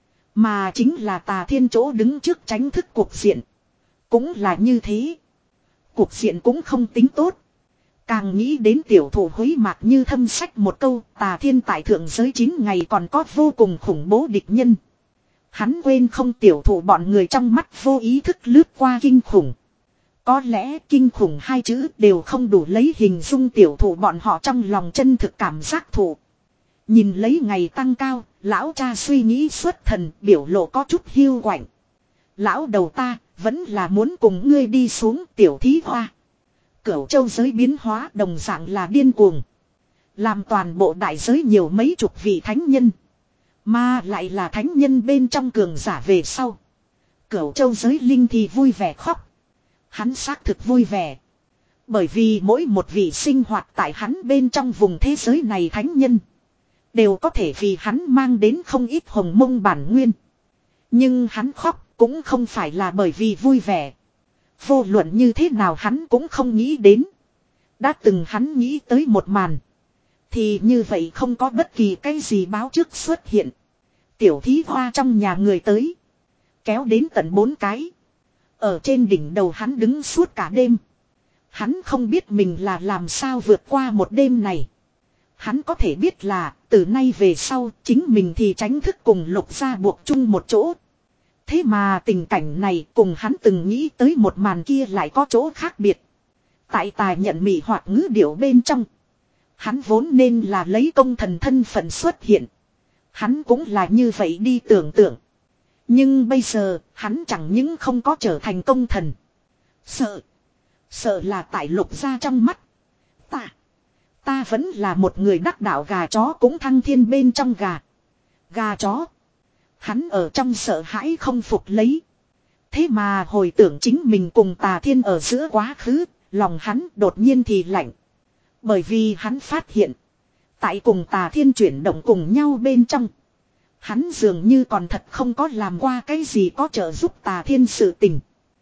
Mà chính là tà thiên chỗ đứng trước tránh thức cuộc diện. Cũng là như thế. Cuộc diện cũng không tính tốt. Càng nghĩ đến tiểu thủ hối mạc như thâm sách một câu tà thiên tại thượng giới chín ngày còn có vô cùng khủng bố địch nhân. Hắn quên không tiểu thủ bọn người trong mắt vô ý thức lướt qua kinh khủng. Có lẽ kinh khủng hai chữ đều không đủ lấy hình dung tiểu thủ bọn họ trong lòng chân thực cảm giác thụ. Nhìn lấy ngày tăng cao, lão cha suy nghĩ xuất thần biểu lộ có chút hiu quạnh. Lão đầu ta vẫn là muốn cùng ngươi đi xuống tiểu thí hoa. Cửu châu giới biến hóa đồng dạng là điên cuồng. Làm toàn bộ đại giới nhiều mấy chục vị thánh nhân. Mà lại là thánh nhân bên trong cường giả về sau. Cửu châu giới linh thì vui vẻ khóc. Hắn xác thực vui vẻ. Bởi vì mỗi một vị sinh hoạt tại hắn bên trong vùng thế giới này thánh nhân. Đều có thể vì hắn mang đến không ít hồng mông bản nguyên. Nhưng hắn khóc cũng không phải là bởi vì vui vẻ. Vô luận như thế nào hắn cũng không nghĩ đến. Đã từng hắn nghĩ tới một màn. Thì như vậy không có bất kỳ cái gì báo trước xuất hiện. Tiểu thí hoa trong nhà người tới. Kéo đến tận bốn cái. Ở trên đỉnh đầu hắn đứng suốt cả đêm. Hắn không biết mình là làm sao vượt qua một đêm này. Hắn có thể biết là từ nay về sau chính mình thì tránh thức cùng Lục gia buộc chung một chỗ. Thế mà tình cảnh này cùng hắn từng nghĩ tới một màn kia lại có chỗ khác biệt. Tại tài nhận mị hoặc ngữ điệu bên trong. Hắn vốn nên là lấy công thần thân phận xuất hiện. Hắn cũng là như vậy đi tưởng tượng. Nhưng bây giờ hắn chẳng những không có trở thành công thần. Sợ. Sợ là tại Lục gia trong mắt. Ta. Ta vẫn là một người đắc đạo gà chó cũng thăng thiên bên trong gà. Gà chó. Hắn ở trong sợ hãi không phục lấy. Thế mà hồi tưởng chính mình cùng tà thiên ở giữa quá khứ. Lòng hắn đột nhiên thì lạnh. Bởi vì hắn phát hiện. Tại cùng tà thiên chuyển động cùng nhau bên trong. Hắn dường như còn thật không có làm qua cái gì có trợ giúp tà thiên sự tình.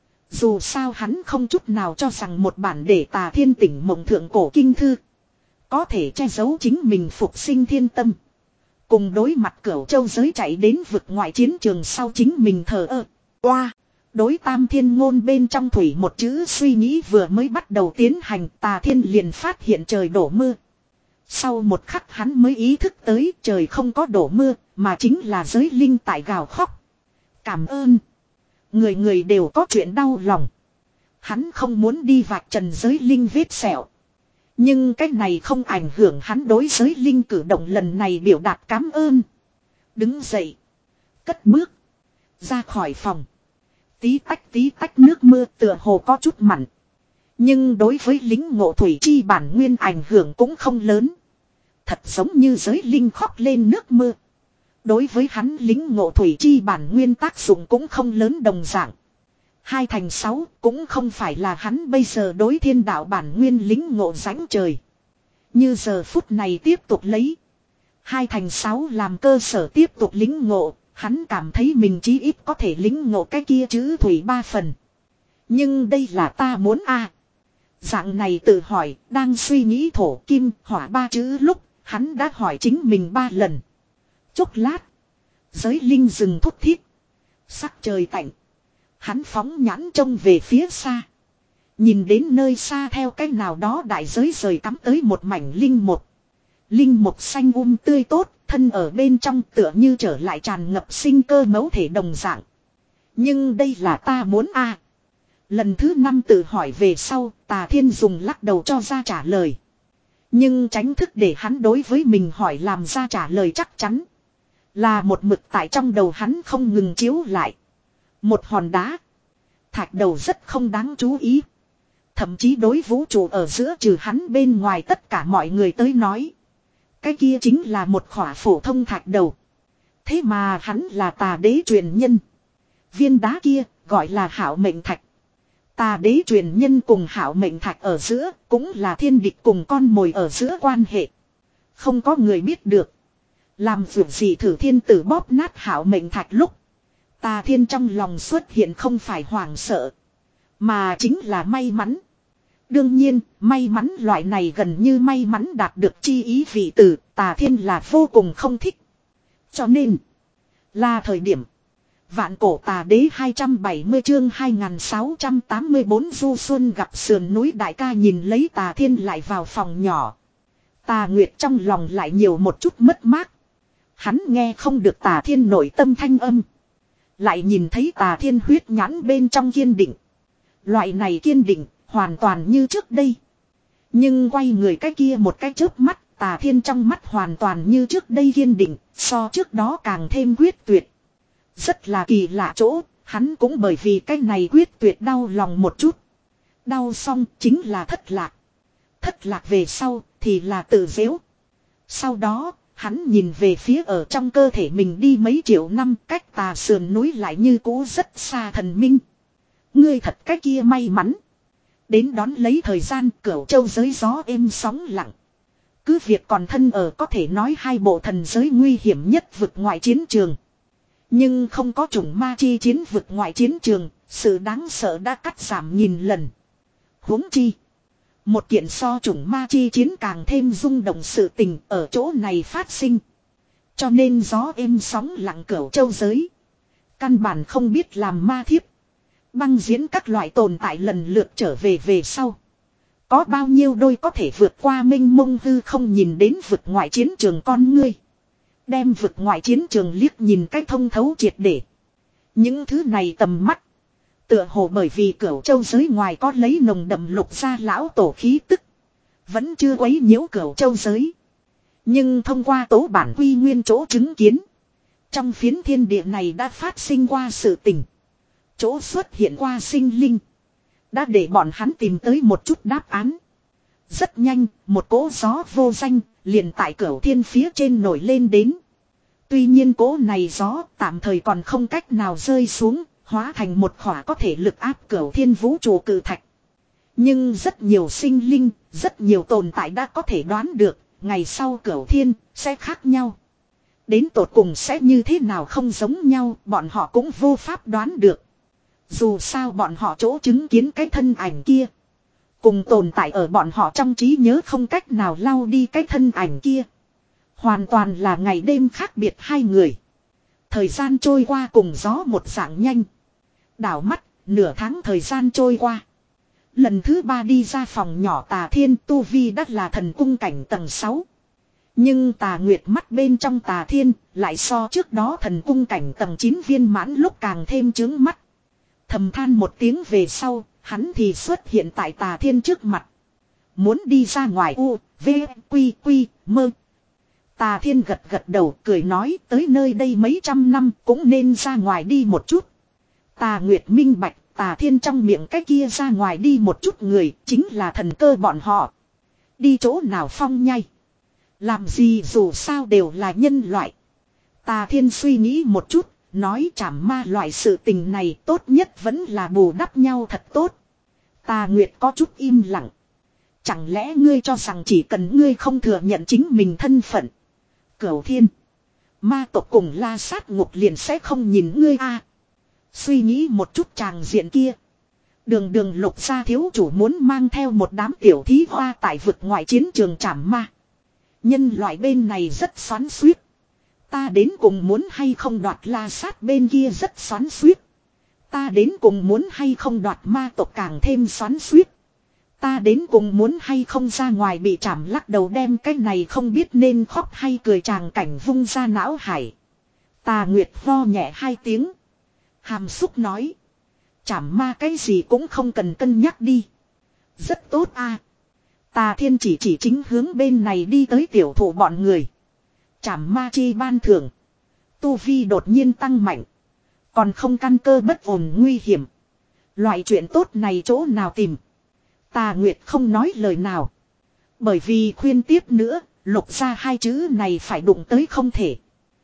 Dù sao hắn không chút nào cho rằng một bản để tà thiên tỉnh mộng thượng cổ kinh thư. Có thể che giấu chính mình phục sinh thiên tâm. Cùng đối mặt Cửu châu giới chạy đến vực ngoại chiến trường sau chính mình thờ ơ. Oa. Đối tam thiên ngôn bên trong thủy một chữ suy nghĩ vừa mới bắt đầu tiến hành tà thiên liền phát hiện trời đổ mưa. Sau một khắc hắn mới ý thức tới trời không có đổ mưa mà chính là giới linh tại gào khóc. Cảm ơn. Người người đều có chuyện đau lòng. Hắn không muốn đi vạch trần giới linh vết sẹo. Nhưng cái này không ảnh hưởng hắn đối giới linh cử động lần này biểu đạt cảm ơn. Đứng dậy. Cất bước. Ra khỏi phòng. Tí tách tí tách nước mưa tựa hồ có chút mặn. Nhưng đối với lính ngộ thủy chi bản nguyên ảnh hưởng cũng không lớn. Thật giống như giới linh khóc lên nước mưa. Đối với hắn lính ngộ thủy chi bản nguyên tác dụng cũng không lớn đồng dạng. Hai thành sáu cũng không phải là hắn bây giờ đối thiên đạo bản nguyên lính ngộ rãnh trời. Như giờ phút này tiếp tục lấy. Hai thành sáu làm cơ sở tiếp tục lính ngộ. Hắn cảm thấy mình chí ít có thể lính ngộ cái kia chữ thủy ba phần. Nhưng đây là ta muốn a à. Dạng này tự hỏi, đang suy nghĩ thổ kim hỏa ba chữ lúc, hắn đã hỏi chính mình ba lần. Chốc lát. Giới linh rừng thút thít. Sắc trời tạnh. Hắn phóng nhãn trông về phía xa. Nhìn đến nơi xa theo cách nào đó đại giới rời cắm tới một mảnh linh mục. Linh mục xanh um tươi tốt, thân ở bên trong tựa như trở lại tràn ngập sinh cơ mẫu thể đồng dạng. Nhưng đây là ta muốn a à. Lần thứ năm tự hỏi về sau, Tà Thiên dùng lắc đầu cho ra trả lời. Nhưng tránh thức để hắn đối với mình hỏi làm ra trả lời chắc chắn. Là một mực tại trong đầu hắn không ngừng chiếu lại. Một hòn đá. Thạch đầu rất không đáng chú ý. Thậm chí đối vũ trụ ở giữa trừ hắn bên ngoài tất cả mọi người tới nói. Cái kia chính là một khỏa phổ thông thạch đầu. Thế mà hắn là tà đế truyền nhân. Viên đá kia gọi là hảo mệnh thạch. Tà đế truyền nhân cùng hảo mệnh thạch ở giữa cũng là thiên địch cùng con mồi ở giữa quan hệ. Không có người biết được. Làm việc gì thử thiên tử bóp nát hảo mệnh thạch lúc. Tà Thiên trong lòng xuất hiện không phải hoảng sợ. Mà chính là may mắn. Đương nhiên, may mắn loại này gần như may mắn đạt được chi ý vị từ Tà Thiên là vô cùng không thích. Cho nên, là thời điểm. Vạn cổ tà đế hai trăm bảy mươi chương hai nghìn sáu trăm tám mươi bốn du xuân gặp sườn núi đại ca nhìn lấy Tà Thiên lại vào phòng nhỏ. Tà Nguyệt trong lòng lại nhiều một chút mất mát. Hắn nghe không được Tà Thiên nội tâm thanh âm. Lại nhìn thấy Tà Thiên huyết nhãn bên trong kiên định. Loại này kiên định, hoàn toàn như trước đây. Nhưng quay người cái kia một cái chớp mắt, Tà Thiên trong mắt hoàn toàn như trước đây kiên định, so trước đó càng thêm quyết tuyệt. Rất là kỳ lạ chỗ, hắn cũng bởi vì cái này quyết tuyệt đau lòng một chút. Đau xong chính là thất lạc. Thất lạc về sau thì là tự dễu. Sau đó, hắn nhìn về phía ở trong cơ thể mình đi mấy triệu năm cách Tà sườn núi lại như cũ rất xa thần minh. Ngươi thật cái kia may mắn. Đến đón lấy thời gian Cửu Châu giới gió êm sóng lặng. Cứ việc còn thân ở có thể nói hai bộ thần giới nguy hiểm nhất vực ngoại chiến trường. Nhưng không có chủng ma chi chiến vực ngoại chiến trường, sự đáng sợ đã cắt giảm nghìn lần. Huống chi. Một kiện so chủng ma chi chiến càng thêm rung động sự tình ở chỗ này phát sinh. Cho nên gió êm sóng lặng Cửu Châu giới. Căn bản không biết làm ma thiếp. Băng diễn các loại tồn tại lần lượt trở về về sau. Có bao nhiêu đôi có thể vượt qua mênh mông hư không nhìn đến vực ngoại chiến trường con ngươi. Đem vực ngoại chiến trường liếc nhìn cách thông thấu triệt để. Những thứ này tầm mắt. Tựa hồ bởi vì Cửu Châu giới ngoài có lấy nồng đậm lục gia lão tổ khí tức. Vẫn chưa quấy nhiễu Cửu Châu giới. Nhưng thông qua tố bản quy nguyên chỗ chứng kiến. Trong phiến thiên địa này đã phát sinh qua sự tình. Chỗ xuất hiện qua sinh linh. Đã để bọn hắn tìm tới một chút đáp án. Rất nhanh, một cỗ gió vô danh, liền tại Cửu Thiên phía trên nổi lên đến. Tuy nhiên cỗ này gió tạm thời còn không cách nào rơi xuống, hóa thành một khỏa có thể lực áp Cửu Thiên vũ trụ cự thạch. Nhưng rất nhiều sinh linh, rất nhiều tồn tại đã có thể đoán được, ngày sau Cửu Thiên sẽ khác nhau. Đến tột cùng sẽ như thế nào không giống nhau, bọn họ cũng vô pháp đoán được. Dù sao bọn họ chỗ chứng kiến cái thân ảnh kia. Cùng tồn tại ở bọn họ trong trí nhớ không cách nào lau đi cái thân ảnh kia. Hoàn toàn là ngày đêm khác biệt hai người. Thời gian trôi qua cùng gió một dạng nhanh. Đảo mắt, nửa tháng thời gian trôi qua. Lần thứ ba đi ra phòng nhỏ Tà Thiên tu vi đắt là thần cung cảnh tầng sáu. Nhưng Tà Nguyệt mắt bên trong Tà Thiên lại so trước đó thần cung cảnh tầng chín viên mãn lúc càng thêm chướng mắt. Thầm than một tiếng về sau, hắn thì xuất hiện tại Tà Thiên trước mặt. Muốn đi ra ngoài u, v, quy, quy, mơ. Tà Thiên gật gật đầu cười nói tới nơi đây mấy trăm năm cũng nên ra ngoài đi một chút. Tà Nguyệt minh bạch, Tà Thiên trong miệng cái kia ra ngoài đi một chút người chính là thần cơ bọn họ. Đi chỗ nào phong nhai. Làm gì dù sao đều là nhân loại. Tà Thiên suy nghĩ một chút. Nói trảm ma loại sự tình này tốt nhất vẫn là bù đắp nhau thật tốt. Tà Nguyệt có chút im lặng. Chẳng lẽ ngươi cho rằng chỉ cần ngươi không thừa nhận chính mình thân phận. Cửu thiên. Ma tộc cùng La Sát Ngục liền sẽ không nhìn ngươi a. Suy nghĩ một chút tràng diện kia. Đường đường Lục gia thiếu chủ muốn mang theo một đám tiểu thí hoa tại vực ngoại chiến trường trảm ma. Nhân loại bên này rất xoắn xuýt. Ta đến cùng muốn hay không đoạt La Sát bên kia rất xoắn xuýt. Ta đến cùng muốn hay không đoạt ma tộc càng thêm xoắn xuýt. Ta đến cùng muốn hay không ra ngoài bị chảm lắc đầu đem cái này không biết nên khóc hay cười tràng cảnh vung ra não hải. Tà Nguyệt ho nhẹ hai tiếng. Hàm xúc nói. Chảm ma cái gì cũng không cần cân nhắc đi. Rất tốt a. Tà Thiên chỉ chỉ chính hướng bên này đi tới tiểu thủ bọn người. Chảm ma chi ban thưởng. Tu vi đột nhiên tăng mạnh. Còn không căn cơ bất ổn nguy hiểm. Loại chuyện tốt này chỗ nào tìm. Tà Nguyệt không nói lời nào. Bởi vì khuyên tiếp nữa, Lục gia hai chữ này phải đụng tới không thể.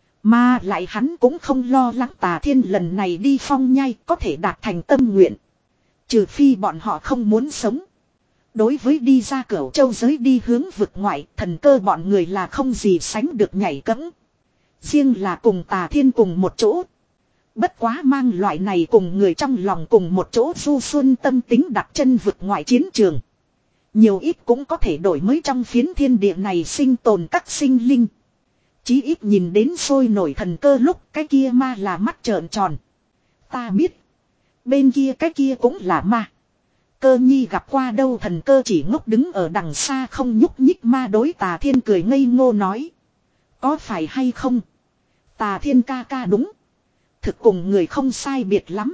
Mà lại hắn cũng không lo lắng Tà Thiên lần này đi phong nhai có thể đạt thành tâm nguyện. Trừ phi bọn họ không muốn sống. Đối với đi ra Cửu Châu giới đi hướng vực ngoại, thần cơ bọn người là không gì sánh được nhảy cẫng. Riêng là cùng Tà Thiên cùng một chỗ. Bất quá mang loại này cùng người trong lòng cùng một chỗ du xuân tâm tính đặt chân vực ngoại chiến trường. Nhiều ít cũng có thể đổi mới trong phiến thiên địa này sinh tồn các sinh linh. Chí ít nhìn đến sôi nổi thần cơ lúc cái kia ma là mắt trợn tròn. Ta biết. Bên kia cái kia cũng là ma. Cơ nhi gặp qua đâu thần cơ chỉ ngốc đứng ở đằng xa không nhúc nhích ma đối Tà Thiên cười ngây ngô nói. Có phải hay không? Tà Thiên ca ca đúng. Thực cùng người không sai biệt lắm.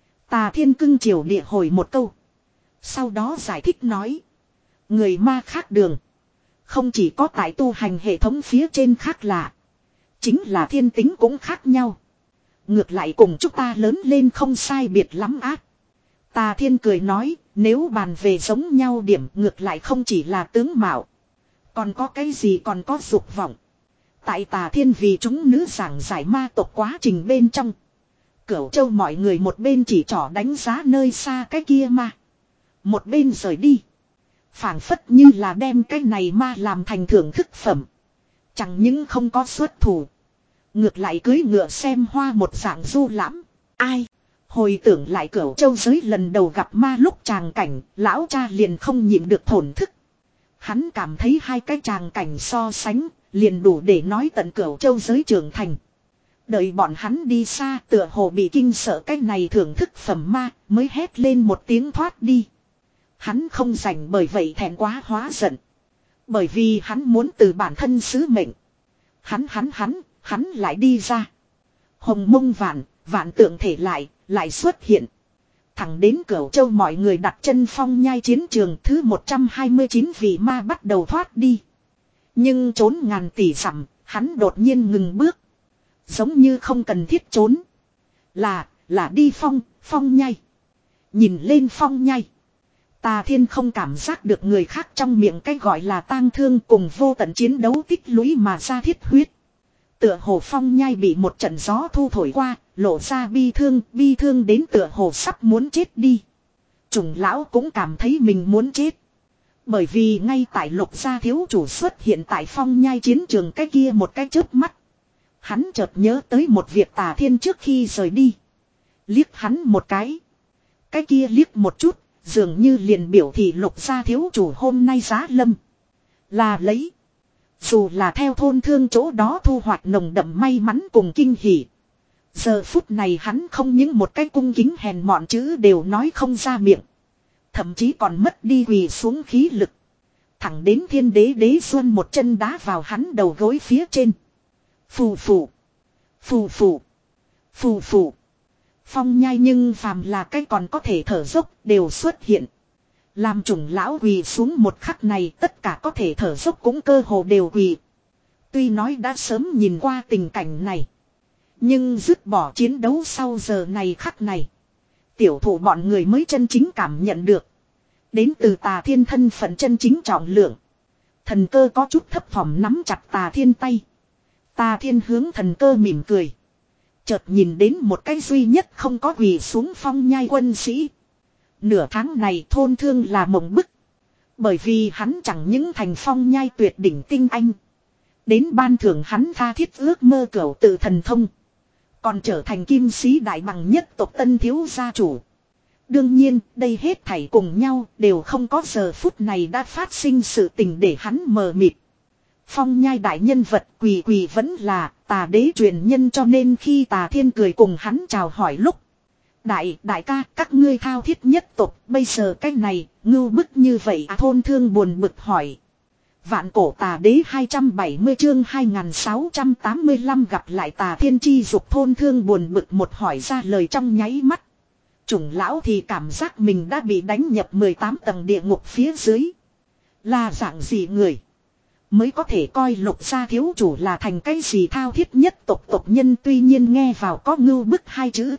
Tà Thiên cưng chiều địa hồi một câu. Sau đó giải thích nói. Người ma khác đường. Không chỉ có tại tu hành hệ thống phía trên khác lạ. Chính là thiên tính cũng khác nhau. Ngược lại cùng chúng ta lớn lên không sai biệt lắm ác. Tà Thiên cười nói. Nếu bàn về giống nhau điểm ngược lại không chỉ là tướng mạo. Còn có cái gì còn có dục vọng. Tại Tà Thiên vì chúng nữ giảng giải ma tộc quá trình bên trong. Cửu Châu mọi người một bên chỉ trỏ đánh giá nơi xa cái kia ma. Một bên rời đi. Phảng phất như là đem cái này ma làm thành thưởng thức phẩm. Chẳng những không có xuất thủ. Ngược lại cưới ngựa xem hoa một dạng du lãm. Ai? Hồi tưởng lại Cửu Châu giới lần đầu gặp ma lúc tràng cảnh. Lão cha liền không nhịn được thổn thức. Hắn cảm thấy hai cái tràng cảnh so sánh. Liền đủ để nói tận Cửu Châu giới trưởng thành. Đợi bọn hắn đi xa tựa hồ bị kinh sợ cái này thưởng thức phẩm ma mới hét lên một tiếng thoát đi. Hắn không rảnh bởi vậy thẹn quá hóa giận. Bởi vì hắn muốn từ bản thân sứ mệnh. Hắn hắn hắn, hắn lại đi ra. Hồng mông vạn, vạn tượng thể lại, lại xuất hiện. Thẳng đến Cửu Châu mọi người đặt chân phong nhai chiến trường thứ một trăm hai mươi chín vị ma bắt đầu thoát đi. Nhưng trốn ngàn tỷ dặm, hắn đột nhiên ngừng bước. Giống như không cần thiết trốn. Là, là đi phong, phong nhai. Nhìn lên phong nhai. Tà Thiên không cảm giác được người khác trong miệng cái gọi là tang thương cùng vô tận chiến đấu tích lũy mà ra thiết huyết. Tựa hồ phong nhai bị một trận gió thu thổi qua, lộ ra bi thương, bi thương đến tựa hồ sắp muốn chết đi. Trùng lão cũng cảm thấy mình muốn chết. Bởi vì ngay tại Lục gia thiếu chủ xuất hiện tại phong nhai chiến trường cái kia một cái chớp mắt. Hắn chợt nhớ tới một việc Tà Thiên trước khi rời đi. Liếc hắn một cái. Cái kia liếc một chút, dường như liền biểu thị Lục gia thiếu chủ hôm nay giá lâm. Là lấy. Dù là theo thôn thương chỗ đó thu hoạch nồng đậm may mắn cùng kinh hỉ. Giờ phút này hắn không những một cái cung kính hèn mọn chữ đều nói không ra miệng. Thậm chí còn mất đi quỳ xuống khí lực. Thẳng đến Thiên Đế Đế Xuân một chân đá vào hắn đầu gối phía trên. Phù phù. Phù phù. Phù phù. Phong nhai nhưng phàm là cái còn có thể thở dốc đều xuất hiện. Làm chủng lão quỳ xuống một khắc này tất cả có thể thở dốc cũng cơ hồ đều quỳ. Tuy nói đã sớm nhìn qua tình cảnh này. Nhưng dứt bỏ chiến đấu sau giờ này khắc này. Tiểu thủ bọn người mới chân chính cảm nhận được. Đến từ Tà Thiên thân phận chân chính trọng lượng. Thần cơ có chút thấp thỏm nắm chặt Tà Thiên tay. Tà Thiên hướng thần cơ mỉm cười. Chợt nhìn đến một cái duy nhất không có quỳ xuống phong nhai quân sĩ. Nửa tháng này thôn thương là mộng bức. Bởi vì hắn chẳng những thành phong nhai tuyệt đỉnh tinh anh. Đến ban thưởng hắn tha thiết ước mơ cửu tự thần thông. Còn trở thành kim sĩ đại bằng nhất tộc tân thiếu gia chủ. Đương nhiên, đây hết thảy cùng nhau đều không có giờ phút này đã phát sinh sự tình để hắn mờ mịt. Phong nhai đại nhân vật quỳ quỳ vẫn là tà đế truyền nhân, cho nên khi tà thiên cười cùng hắn chào hỏi lúc. Đại, đại ca, các ngươi thao thiết nhất tộc, bây giờ cái này, ngưu bức như vậy à, thôn thương buồn bực hỏi. Vạn cổ tà đế hai trăm bảy mươi chương hai nghìn sáu trăm tám mươi lăm gặp lại tà thiên chi dục, thôn thương buồn bực một hỏi ra lời trong nháy mắt. Chủng lão thì cảm giác mình đã bị đánh nhập mười tám tầng địa ngục phía dưới. Là dạng gì người mới có thể coi Lục gia thiếu chủ là thành cái gì thao thiết nhất tộc tộc nhân, tuy nhiên nghe vào có ngưu bức hai chữ.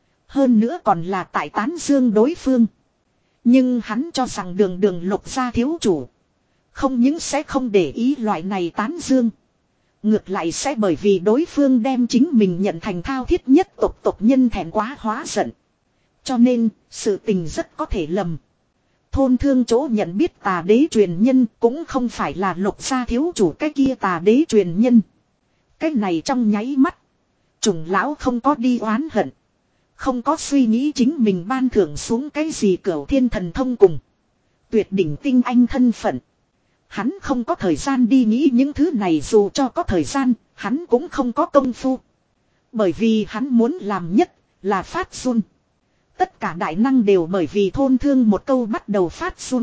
Hơn nữa còn là tại tán dương đối phương. Nhưng hắn cho rằng đường đường Lục gia thiếu chủ không những sẽ không để ý loại này tán dương. Ngược lại sẽ bởi vì đối phương đem chính mình nhận thành thao thiết nhất tộc tộc nhân thẹn quá hóa giận. Cho nên, sự tình rất có thể lầm. Thôn thương chỗ nhận biết tà đế truyền nhân cũng không phải là Lục gia thiếu chủ cái kia tà đế truyền nhân. Cái này trong nháy mắt. Trùng lão không có đi oán hận. Không có suy nghĩ chính mình ban thưởng xuống cái gì cửu thiên thần thông cùng. Tuyệt đỉnh tinh anh thân phận. Hắn không có thời gian đi nghĩ những thứ này, dù cho có thời gian, hắn cũng không có công phu. Bởi vì hắn muốn làm nhất là phát run. Tất cả đại năng đều bởi vì thôn thương một câu bắt đầu phát run.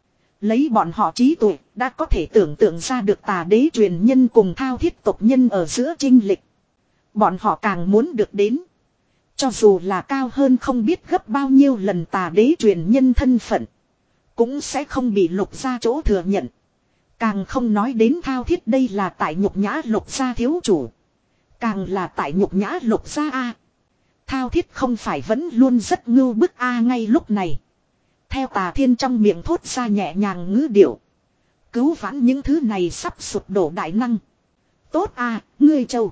Lấy bọn họ trí tuệ đã có thể tưởng tượng ra được tà đế truyền nhân cùng thao thiết tộc nhân ở giữa chênh lệch. Bọn họ càng muốn được đến. Cho dù là cao hơn không biết gấp bao nhiêu lần tà đế truyền nhân thân phận. Cũng sẽ không bị Lục gia chỗ thừa nhận. Càng không nói đến thao thiết, đây là tại nhục nhã Lục gia thiếu chủ. Càng là tại nhục nhã Lục gia a. Thao thiết không phải vẫn luôn rất ngưu bức a. Ngay lúc này. Theo tà thiên trong miệng thốt ra nhẹ nhàng ngữ điệu. Cứu vãn những thứ này sắp sụp đổ đại năng. Tốt a, ngươi châu.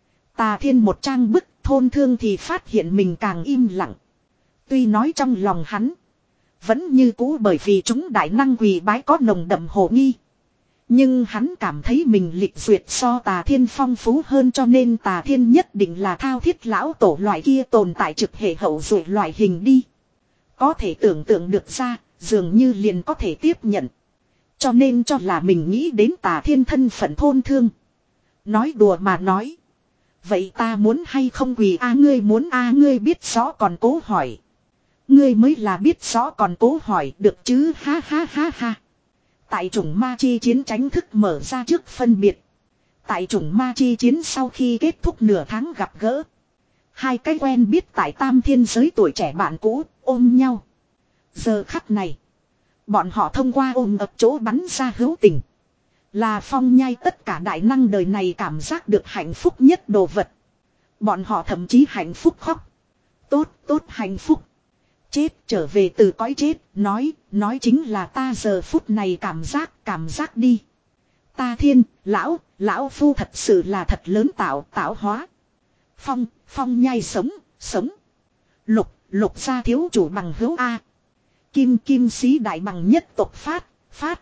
Tà thiên một trang bức, thôn thương thì phát hiện mình càng im lặng. Tuy nói trong lòng hắn vẫn như cũ bởi vì chúng đại năng quỳ bái có nồng đậm hồ nghi. Nhưng hắn cảm thấy mình lịch duyệt so tà thiên phong phú hơn, cho nên tà thiên nhất định là thao thiết lão tổ loại kia tồn tại trực hệ hậu duệ loại hình đi. Có thể tưởng tượng được ra, dường như liền có thể tiếp nhận. Cho nên cho là mình nghĩ đến tà thiên thân phận thôn thương. Nói đùa mà nói. Vậy ta muốn hay không quỳ a? Ngươi muốn a? Ngươi biết rõ còn cố hỏi. Ngươi mới là biết rõ còn cố hỏi được chứ, ha ha ha ha. Tại chủng ma chi chiến tránh thức mở ra trước phân biệt. Tại chủng ma chi chiến sau khi kết thúc nửa tháng gặp gỡ. Hai cái quen biết tại tam thiên giới tuổi trẻ bạn cũ ôm nhau. Giờ khắc này. Bọn họ thông qua ôm ập chỗ bắn ra hữu tình. Là phong nhai tất cả đại năng đời này cảm giác được hạnh phúc nhất đồ vật. Bọn họ thậm chí hạnh phúc khóc. Tốt, tốt hạnh phúc. Chết trở về từ cõi chết, nói, nói chính là ta giờ phút này cảm giác, cảm giác đi. Ta thiên, lão, lão phu thật sự là thật lớn tạo, tạo hóa. Phong, phong nhai sống, sống. Lục, lục gia thiếu chủ bằng hữu A. Kim kim sĩ đại bằng nhất tộc phát, phát.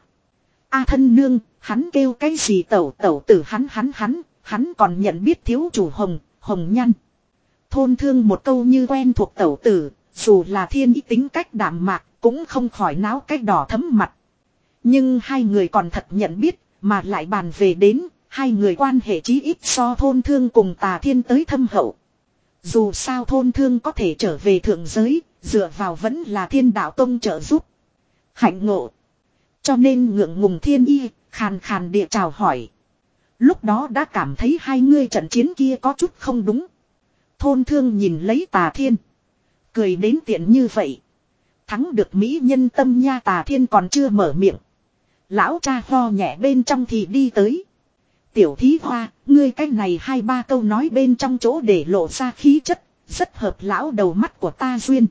A thân nương, hắn kêu cái gì tẩu tẩu tử hắn hắn hắn, hắn còn nhận biết thiếu chủ hồng, hồng nhăn. Thôn thương một câu như quen thuộc tẩu tử. Dù là thiên ý tính cách đạm mạc cũng không khỏi náo cách đỏ thấm mặt. Nhưng hai người còn thật nhận biết mà lại bàn về đến hai người quan hệ chí ít so thôn thương cùng tà thiên tới thâm hậu. Dù sao thôn thương có thể trở về thượng giới, dựa vào vẫn là thiên đạo tông trợ giúp. Hạnh ngộ. Cho nên ngượng ngùng thiên y, khàn khàn địa chào hỏi. Lúc đó đã cảm thấy hai người trận chiến kia có chút không đúng. Thôn thương nhìn lấy tà thiên. Cười đến tiện như vậy. Thắng được mỹ nhân tâm nha. Tà thiên còn chưa mở miệng. Lão cha ho nhẹ bên trong thì đi tới. Tiểu thí hoa, ngươi cái này hai ba câu nói bên trong chỗ để lộ ra khí chất. Rất hợp lão đầu mắt của ta duyên.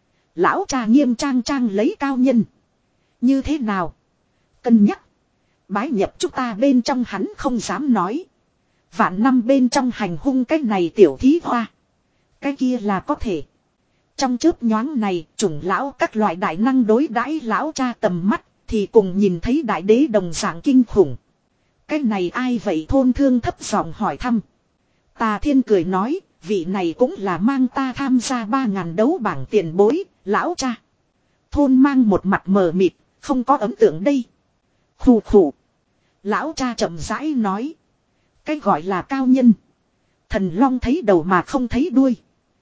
Lão cha nghiêm trang trang lấy cao nhân. Như thế nào? Cân nhắc. Bái nhập chúng ta bên trong hắn không dám nói. Vạn năm bên trong hành hung cái này tiểu thí hoa. Cái kia là có thể. Trong chớp nhoáng này, chủng lão các loại đại năng đối đãi lão cha tầm mắt, thì cùng nhìn thấy đại đế đồng dạng kinh khủng. Cái này ai vậy? Thôn Thương thấp giọng hỏi thăm. Tà Thiên cười nói, vị này cũng là mang ta tham gia ba ngàn đấu bảng tiền bối, lão cha. Thôn Mang một mặt mờ mịt, không có ấn tượng đây. Khù khù. Lão cha chậm rãi nói. Cái gọi là cao nhân. Thần long thấy đầu mà không thấy đuôi.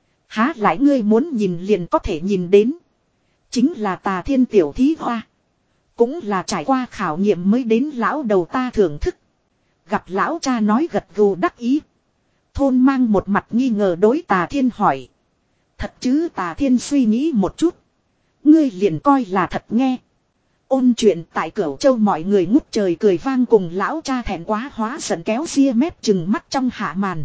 Há lại ngươi muốn nhìn liền có thể nhìn đến. Chính là Tà Thiên tiểu thí hoa. Cũng là trải qua khảo nghiệm mới đến lão đầu ta thưởng thức. Gặp lão cha nói gật gù đắc ý. Thôn Mang một mặt nghi ngờ đối Tà Thiên hỏi. Thật chứ? Tà Thiên suy nghĩ một chút. Ngươi liền coi là thật nghe. Ôn chuyện tại Cửu Châu mọi người ngút trời cười vang cùng lão cha thẹn quá hóa giận kéo ria mép chừng mắt trong hạ màn.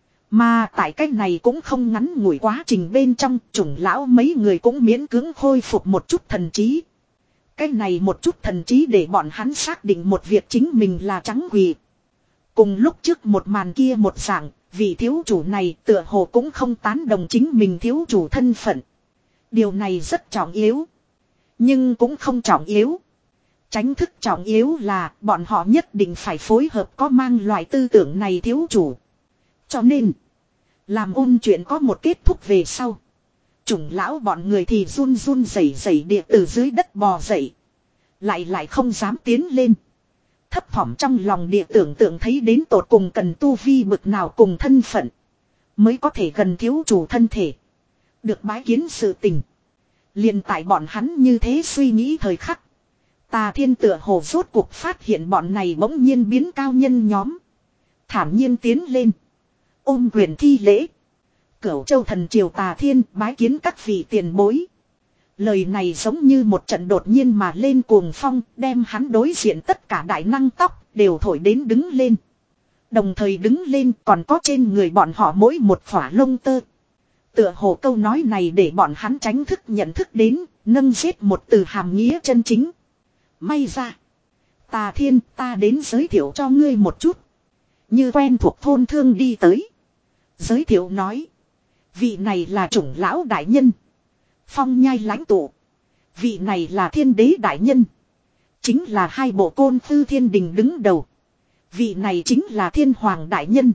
Mà tại cách này cũng không ngắn ngủi quá trình bên trong, chủng lão mấy người cũng miễn cưỡng khôi phục một chút thần trí. Cái này một chút thần trí để bọn hắn xác định một việc chính mình là trắng quỳ. Cùng lúc trước một màn kia một dạng, vị thiếu chủ này tựa hồ cũng không tán đồng chính mình thiếu chủ thân phận. Điều này rất trọng yếu. Nhưng cũng không trọng yếu. Tránh thức trọng yếu là bọn họ nhất định phải phối hợp có mang loại tư tưởng này thiếu chủ. Cho nên, làm ôn chuyện có một kết thúc về sau. Chủng lão bọn người thì run run rẩy rẩy địa từ dưới đất bò dậy. Lại lại không dám tiến lên. Thấp thỏm trong lòng địa tưởng tượng thấy đến tột cùng cần tu vi bực nào cùng thân phận. Mới có thể gần thiếu chủ thân thể. Được bái kiến sự tình. Liền tại bọn hắn như thế suy nghĩ thời khắc. Tà Thiên tựa hồ rốt cuộc phát hiện bọn này bỗng nhiên biến cao nhân nhóm. Thản nhiên tiến lên. Ôm quyền thi lễ. Cửu Châu thần triều Tà Thiên bái kiến các vị tiền bối. Lời này giống như một trận đột nhiên mà lên cuồng phong, đem hắn đối diện tất cả đại năng tóc đều thổi đến đứng lên. Đồng thời đứng lên còn có trên người bọn họ mỗi một khỏa lông tơ. Tựa hồ câu nói này để bọn hắn tránh thức nhận thức đến, nâng giết một từ hàm nghĩa chân chính. May ra. Tà Thiên, ta đến giới thiệu cho ngươi một chút. Như quen thuộc Thôn Thương đi tới. Giới thiệu nói. Vị này là chủng lão đại nhân. Phong Nhai lãnh tụ. Vị này là Thiên Đế đại nhân. Chính là hai bộ Côn Tư Thiên Đình đứng đầu. Vị này chính là Thiên Hoàng đại nhân.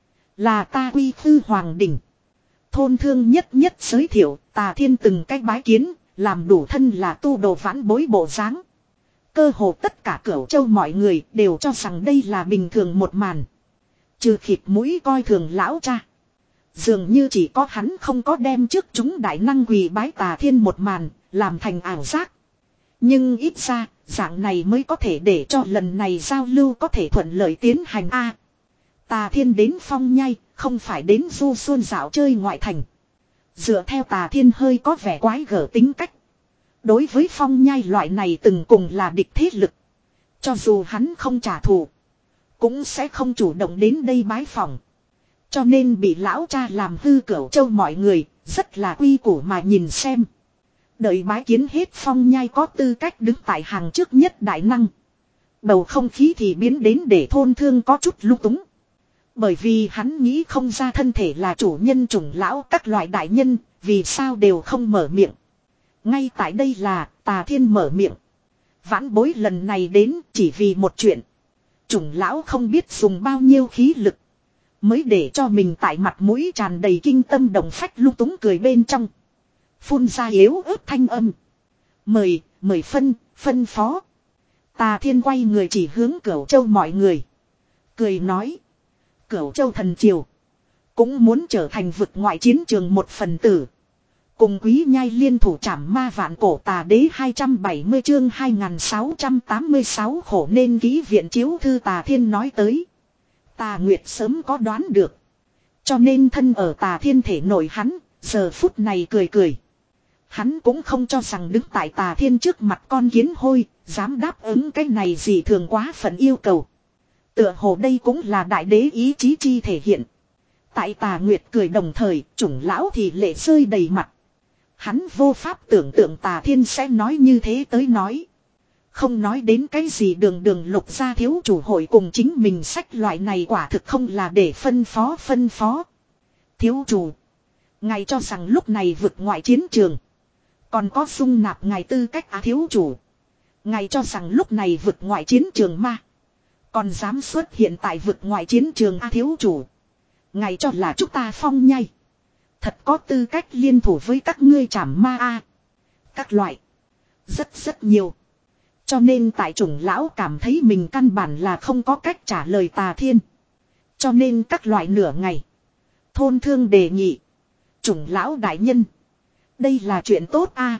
Là ta Quy Tư Hoàng Đình. Thôn Thương nhất nhất giới thiệu, Tà Thiên từng cách bái kiến, làm đủ thân là tu đồ vãn bối bộ dáng. Cơ hồ tất cả Cửu Châu mọi người đều cho rằng đây là bình thường một màn. Trừ khịt mũi coi thường lão cha. Dường như chỉ có hắn không có đem trước chúng đại năng quỳ bái Tà Thiên một màn, làm thành ảo giác. Nhưng ít ra, dạng này mới có thể để cho lần này giao lưu có thể thuận lợi tiến hành a. Tà Thiên đến Phong Nhai, không phải đến du xuân dạo chơi ngoại thành. Dựa theo Tà Thiên hơi có vẻ quái gở tính cách. Đối với Phong Nhai loại này từng cùng là địch thế lực. Cho dù hắn không trả thù, cũng sẽ không chủ động đến đây bái phòng. Cho nên bị lão cha làm hư Cửu Châu mọi người, rất là quy củ mà nhìn xem. Đợi bái kiến hết Phong Nhai có tư cách đứng tại hàng trước nhất đại năng. Bầu không khí thì biến đến để Thôn Thương có chút lung túng. Bởi vì hắn nghĩ không ra thân thể là chủ nhân chủng lão các loại đại nhân, vì sao đều không mở miệng. Ngay tại đây là Tà Thiên mở miệng. Vãn bối lần này đến chỉ vì một chuyện. Chủng lão không biết dùng bao nhiêu khí lực. Mới để cho mình tại mặt mũi tràn đầy kinh tâm động phách lung túng cười bên trong. Phun ra yếu ớt thanh âm. Mời, mời phân, phân phó. Tà Thiên quay người chỉ hướng Cửu Châu mọi người. Cười nói. Cửu Châu thần triều. Cũng muốn trở thành vực ngoại chiến trường một phần tử. Cùng Quý Nhai liên thủ trảm ma vạn cổ Tà Đế hai trăm bảy mươi chương hai nghìn sáu trăm tám mươi sáu khổ nên ký viện chiếu thư Tà Thiên nói tới. Tà Nguyệt sớm có đoán được. Cho nên thân ở Tà Thiên thể nổi hắn, giờ phút này cười cười. Hắn cũng không cho rằng đứng tại Tà Thiên trước mặt con kiến hôi, dám đáp ứng cái này gì thường quá phận yêu cầu. Tựa hồ đây cũng là đại đế ý chí chi thể hiện. Tại Tà Nguyệt cười đồng thời, chủng lão thì lệ rơi đầy mặt. Hắn vô pháp tưởng tượng Tà Thiên sẽ nói như thế tới nói. Không nói đến cái gì đường đường lục gia thiếu chủ hội cùng chính mình sách loại này quả thực không là để phân phó phân phó. Thiếu chủ. Ngài cho rằng lúc này vực ngoại chiến trường. Còn có dung nạp ngài tư cách á thiếu chủ. Ngài cho rằng lúc này vực ngoại chiến trường ma. Còn dám xuất hiện tại vực ngoại chiến trường A thiếu chủ. Ngài cho là chúng ta Phong Nhai. Thật có tư cách liên thủ với các ngươi trảm ma A. Các loại. Rất rất nhiều. Cho nên tại chủng lão cảm thấy mình căn bản là không có cách trả lời Tà Thiên. Cho nên các loại nửa ngày. Thôn thương đề nghị. Chủng lão đại nhân. Đây là chuyện tốt a.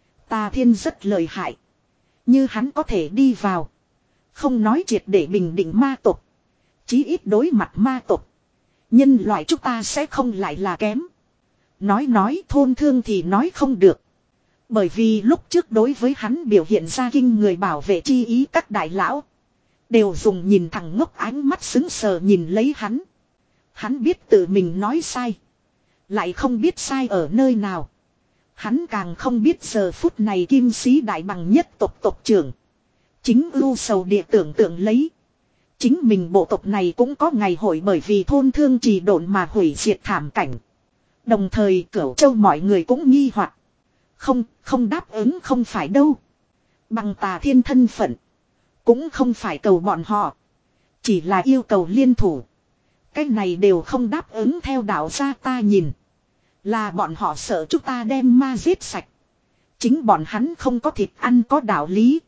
Tà Thiên rất lợi hại. Như hắn có thể đi vào. Không nói triệt để bình định ma tộc. Chí ít đối mặt ma tộc. Nhân loại chúng ta sẽ không lại là kém. Nói nói thôn thương thì nói không được. Bởi vì lúc trước đối với hắn biểu hiện ra kinh người bảo vệ chi ý các đại lão. Đều dùng nhìn thẳng ngốc ánh mắt xứng sờ nhìn lấy hắn. Hắn biết tự mình nói sai. Lại không biết sai ở nơi nào. Hắn càng không biết giờ phút này kim sĩ đại bằng nhất tộc tộc trưởng. Chính ưu sầu địa tưởng tượng lấy. Chính mình bộ tộc này cũng có ngày hội bởi vì thôn thương trì độn mà hủy diệt thảm cảnh. Đồng thời Cửu Châu mọi người cũng nghi hoặc. Không, không đáp ứng không phải đâu. Bằng Tà Thiên thân phận. Cũng không phải cầu bọn họ. Chỉ là yêu cầu liên thủ. Cái này đều không đáp ứng theo đạo gia ta nhìn. Là bọn họ sợ chúng ta đem ma giết sạch. Chính bọn hắn không có thịt ăn có đạo lý.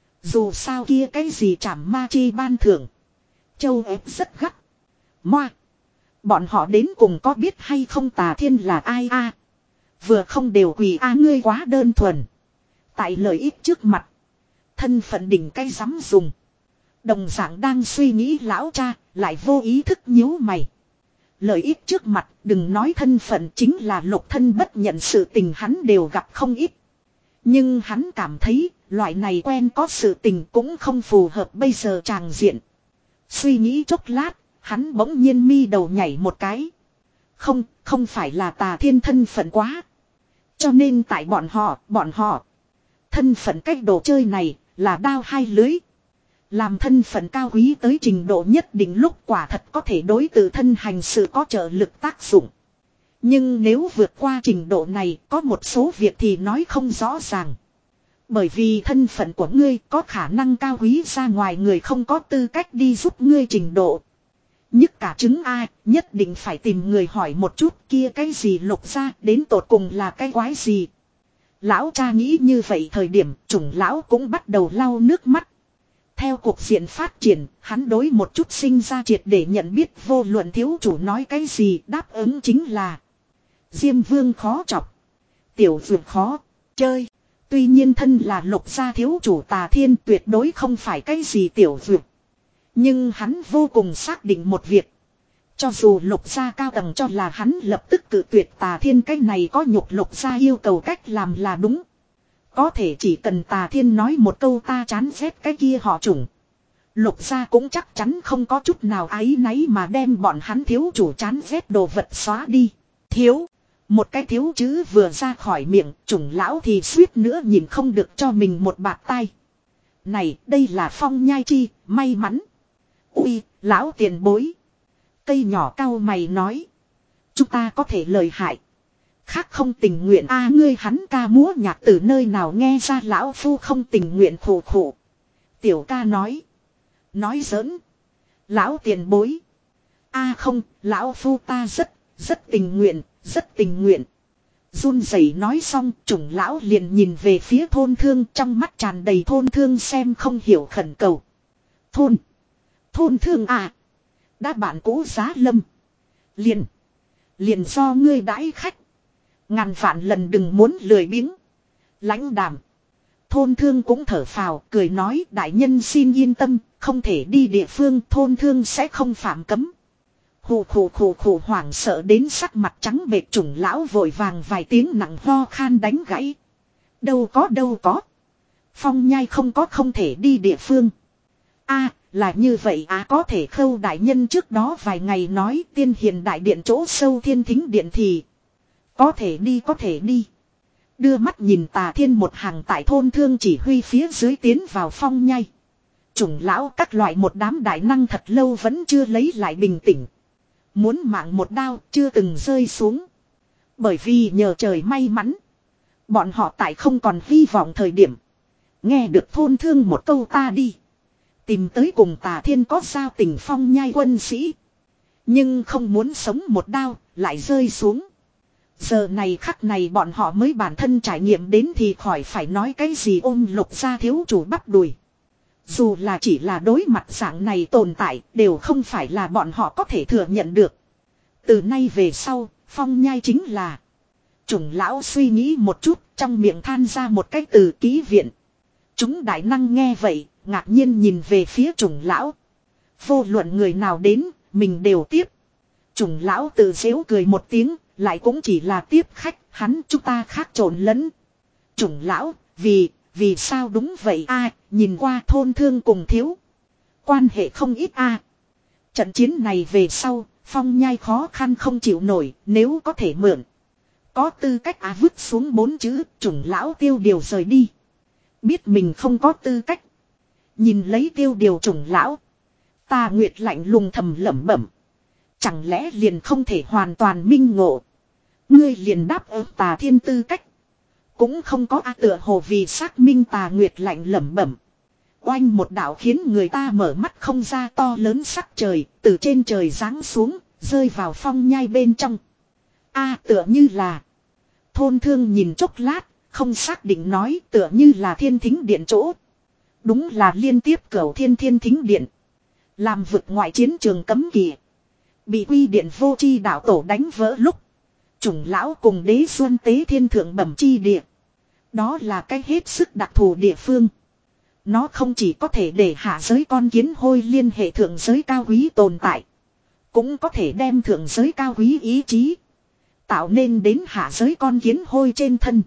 Dù sao kia cái gì trảm ma chi ban thưởng. Châu ép rất gắt. Moa. Bọn họ đến cùng có biết hay không Tà Thiên là ai a? Vừa không đều quỳ a ngươi quá đơn thuần. Tại lợi ích trước mặt. Thân phận đỉnh cây dám dùng. Đồng dạng đang suy nghĩ lão cha. Lại vô ý thức nhíu mày. Lợi ích trước mặt đừng nói thân phận chính là lục thân bất nhận sự tình hắn đều gặp không ít. Nhưng hắn cảm thấy loại này quen có sự tình cũng không phù hợp bây giờ tràng diện. Suy nghĩ chốc lát, hắn bỗng nhiên mi đầu nhảy một cái. Không, không phải là Tà Thiên thân phận quá. Cho nên tại bọn họ, bọn họ. Thân phận cách đồ chơi này là đao hai lưới. Làm thân phận cao quý tới trình độ nhất định lúc quả thật có thể đối tự thân hành sự có trợ lực tác dụng. Nhưng nếu vượt qua trình độ này có một số việc thì nói không rõ ràng. Bởi vì thân phận của ngươi có khả năng cao quý ra ngoài người không có tư cách đi giúp ngươi trình độ. Nhất cả chứng A nhất định phải tìm người hỏi một chút kia cái gì lục ra đến tột cùng là cái quái gì. Lão cha nghĩ như vậy thời điểm chủng lão cũng bắt đầu lau nước mắt. Theo cuộc diện phát triển, hắn đối một chút sinh ra triệt để nhận biết vô luận thiếu chủ nói cái gì đáp ứng chính là Diêm Vương khó chọc, Tiểu Dược khó chơi. Tuy nhiên thân là lục gia thiếu chủ Tà Thiên tuyệt đối không phải cái gì Tiểu Dược. Nhưng hắn vô cùng xác định một việc. Cho dù lục gia cao tầng cho là hắn lập tức cự tuyệt Tà Thiên cái này có nhục lục gia yêu cầu cách làm là đúng. Có thể chỉ cần Tà Thiên nói một câu ta chán ghét cái kia họ chủng. Lục gia cũng chắc chắn không có chút nào áy náy mà đem bọn hắn thiếu chủ chán ghét đồ vật xóa đi. Thiếu. Một cái thiếu chữ vừa ra khỏi miệng chủng lão thì suýt nữa nhìn không được cho mình một bạt tay. Này đây là Phong Nhai chi, may mắn. Ui, lão tiền bối. Cây nhỏ cao mày nói. Chúng ta có thể lời hại. Khác không tình nguyện a à, ngươi hắn ca múa nhạc từ nơi nào nghe ra lão phu không tình nguyện khổ khổ. Tiểu ca nói. Nói giỡn. Lão tiền bối. A à không, lão phu ta rất, rất tình nguyện, rất tình nguyện. Run rẩy nói xong, chủng lão liền nhìn về phía thôn thương trong mắt tràn đầy thôn thương xem không hiểu khẩn cầu. Thôn. Thôn thương à. Đã bạn cũ giá lâm. Liền. Liền do ngươi đãi khách. Ngàn vạn lần đừng muốn lười biếng. Lãnh đạm. Thôn thương cũng thở phào cười nói đại nhân xin yên tâm. Không thể đi địa phương thôn thương sẽ không phạm cấm. Hù khù khù khù hoảng sợ đến sắc mặt trắng bệch chủng lão vội vàng vài tiếng nặng ho khan đánh gãy. Đâu có đâu có. Phong Nhai không có không thể đi địa phương. A là như vậy à có thể Khâu đại nhân trước đó vài ngày nói tiên hiền đại điện chỗ sâu thiên thính điện thì. Có thể đi có thể đi. Đưa mắt nhìn Tà Thiên một hàng tại thôn thương chỉ huy phía dưới tiến vào Phong Nhai. Chủng lão các loại một đám đại năng thật lâu vẫn chưa lấy lại bình tĩnh. Muốn mạng một đao chưa từng rơi xuống. Bởi vì nhờ trời may mắn. Bọn họ tại không còn hy vọng thời điểm. Nghe được thôn thương một câu ta đi. Tìm tới cùng Tà Thiên có giao tình Phong Nhai quân sĩ. Nhưng không muốn sống một đao, lại rơi xuống. Giờ này khắc này bọn họ mới bản thân trải nghiệm đến thì khỏi phải nói cái gì ôm Lục gia thiếu chủ bắp đùi. Dù là chỉ là đối mặt dạng này tồn tại, đều không phải là bọn họ có thể thừa nhận được. Từ nay về sau, Phong Nhai chính là... Chủng lão suy nghĩ một chút, trong miệng than ra một cái từ ký viện. Chúng đại năng nghe vậy, ngạc nhiên nhìn về phía chủng lão. Vô luận người nào đến, mình đều tiếp. Chủng lão tự giễu cười một tiếng, lại cũng chỉ là tiếp khách, hắn chúng ta khác trộn lẫn. Chủng lão, vì, vì sao đúng vậy a? Nhìn qua thôn thương cùng thiếu. Quan hệ không ít a. Trận chiến này về sau, Phong Nhai khó khăn không chịu nổi, nếu có thể mượn. Có tư cách á vứt xuống bốn chữ, chủng lão tiêu điều rời đi. Biết mình không có tư cách. Nhìn lấy tiêu điều chủng lão. Tà Nguyệt lạnh lùng thầm lẩm bẩm. Chẳng lẽ liền không thể hoàn toàn minh ngộ. Ngươi liền đáp ứng Tà Thiên tư cách. Cũng không có a tựa hồ vì xác minh Tà Nguyệt lạnh lẩm bẩm. Oanh một đạo khiến người ta mở mắt không ra to lớn sắc trời, từ trên trời giáng xuống, rơi vào Phong Nhai bên trong. A tựa như là. Thôn thương nhìn chốc lát, không xác định nói tựa như là thiên thính điện chỗ. Đúng là liên tiếp cửu thiên thiên thính điện. Làm vực ngoại chiến trường cấm kỵ. Bị quy điện vô chi đạo tổ đánh vỡ lúc. Chủng lão cùng đế xuân tế thiên thượng bẩm chi địa. Đó là cái hết sức đặc thù địa phương. Nó không chỉ có thể để hạ giới con kiến hôi liên hệ thượng giới cao quý tồn tại. Cũng có thể đem thượng giới cao quý ý chí. Tạo nên đến hạ giới con kiến hôi trên thân.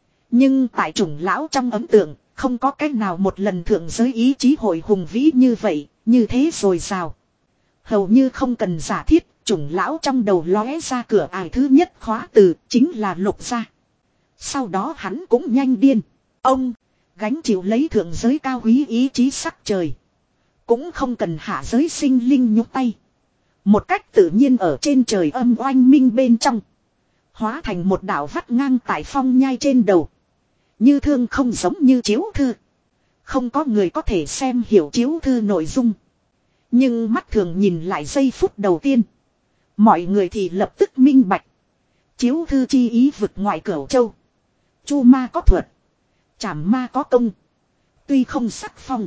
Nhưng tại chủng lão trong ấn tượng, không có cách nào một lần thượng giới ý chí hội hùng vĩ như vậy, như thế rồi sao. Hầu như không cần giả thiết, chủng lão trong đầu lóe ra cửa ải thứ nhất khóa từ, chính là Lục gia. Sau đó hắn cũng nhanh điên. Ông, gánh chịu lấy thượng giới cao quý ý chí sắc trời. Cũng không cần hạ giới sinh linh nhúc tay. Một cách tự nhiên ở trên trời âm oanh minh bên trong. Hóa thành một đạo vắt ngang tại Phong Nhai trên đầu. Như thương không giống như chiếu thư. Không có người có thể xem hiểu chiếu thư nội dung. Nhưng mắt thường nhìn lại giây phút đầu tiên. Mọi người thì lập tức minh bạch. Chiếu thư chi ý vực ngoại Cửu Châu. Chu ma có thuật. Trảm ma có công. Tuy không sắc phong.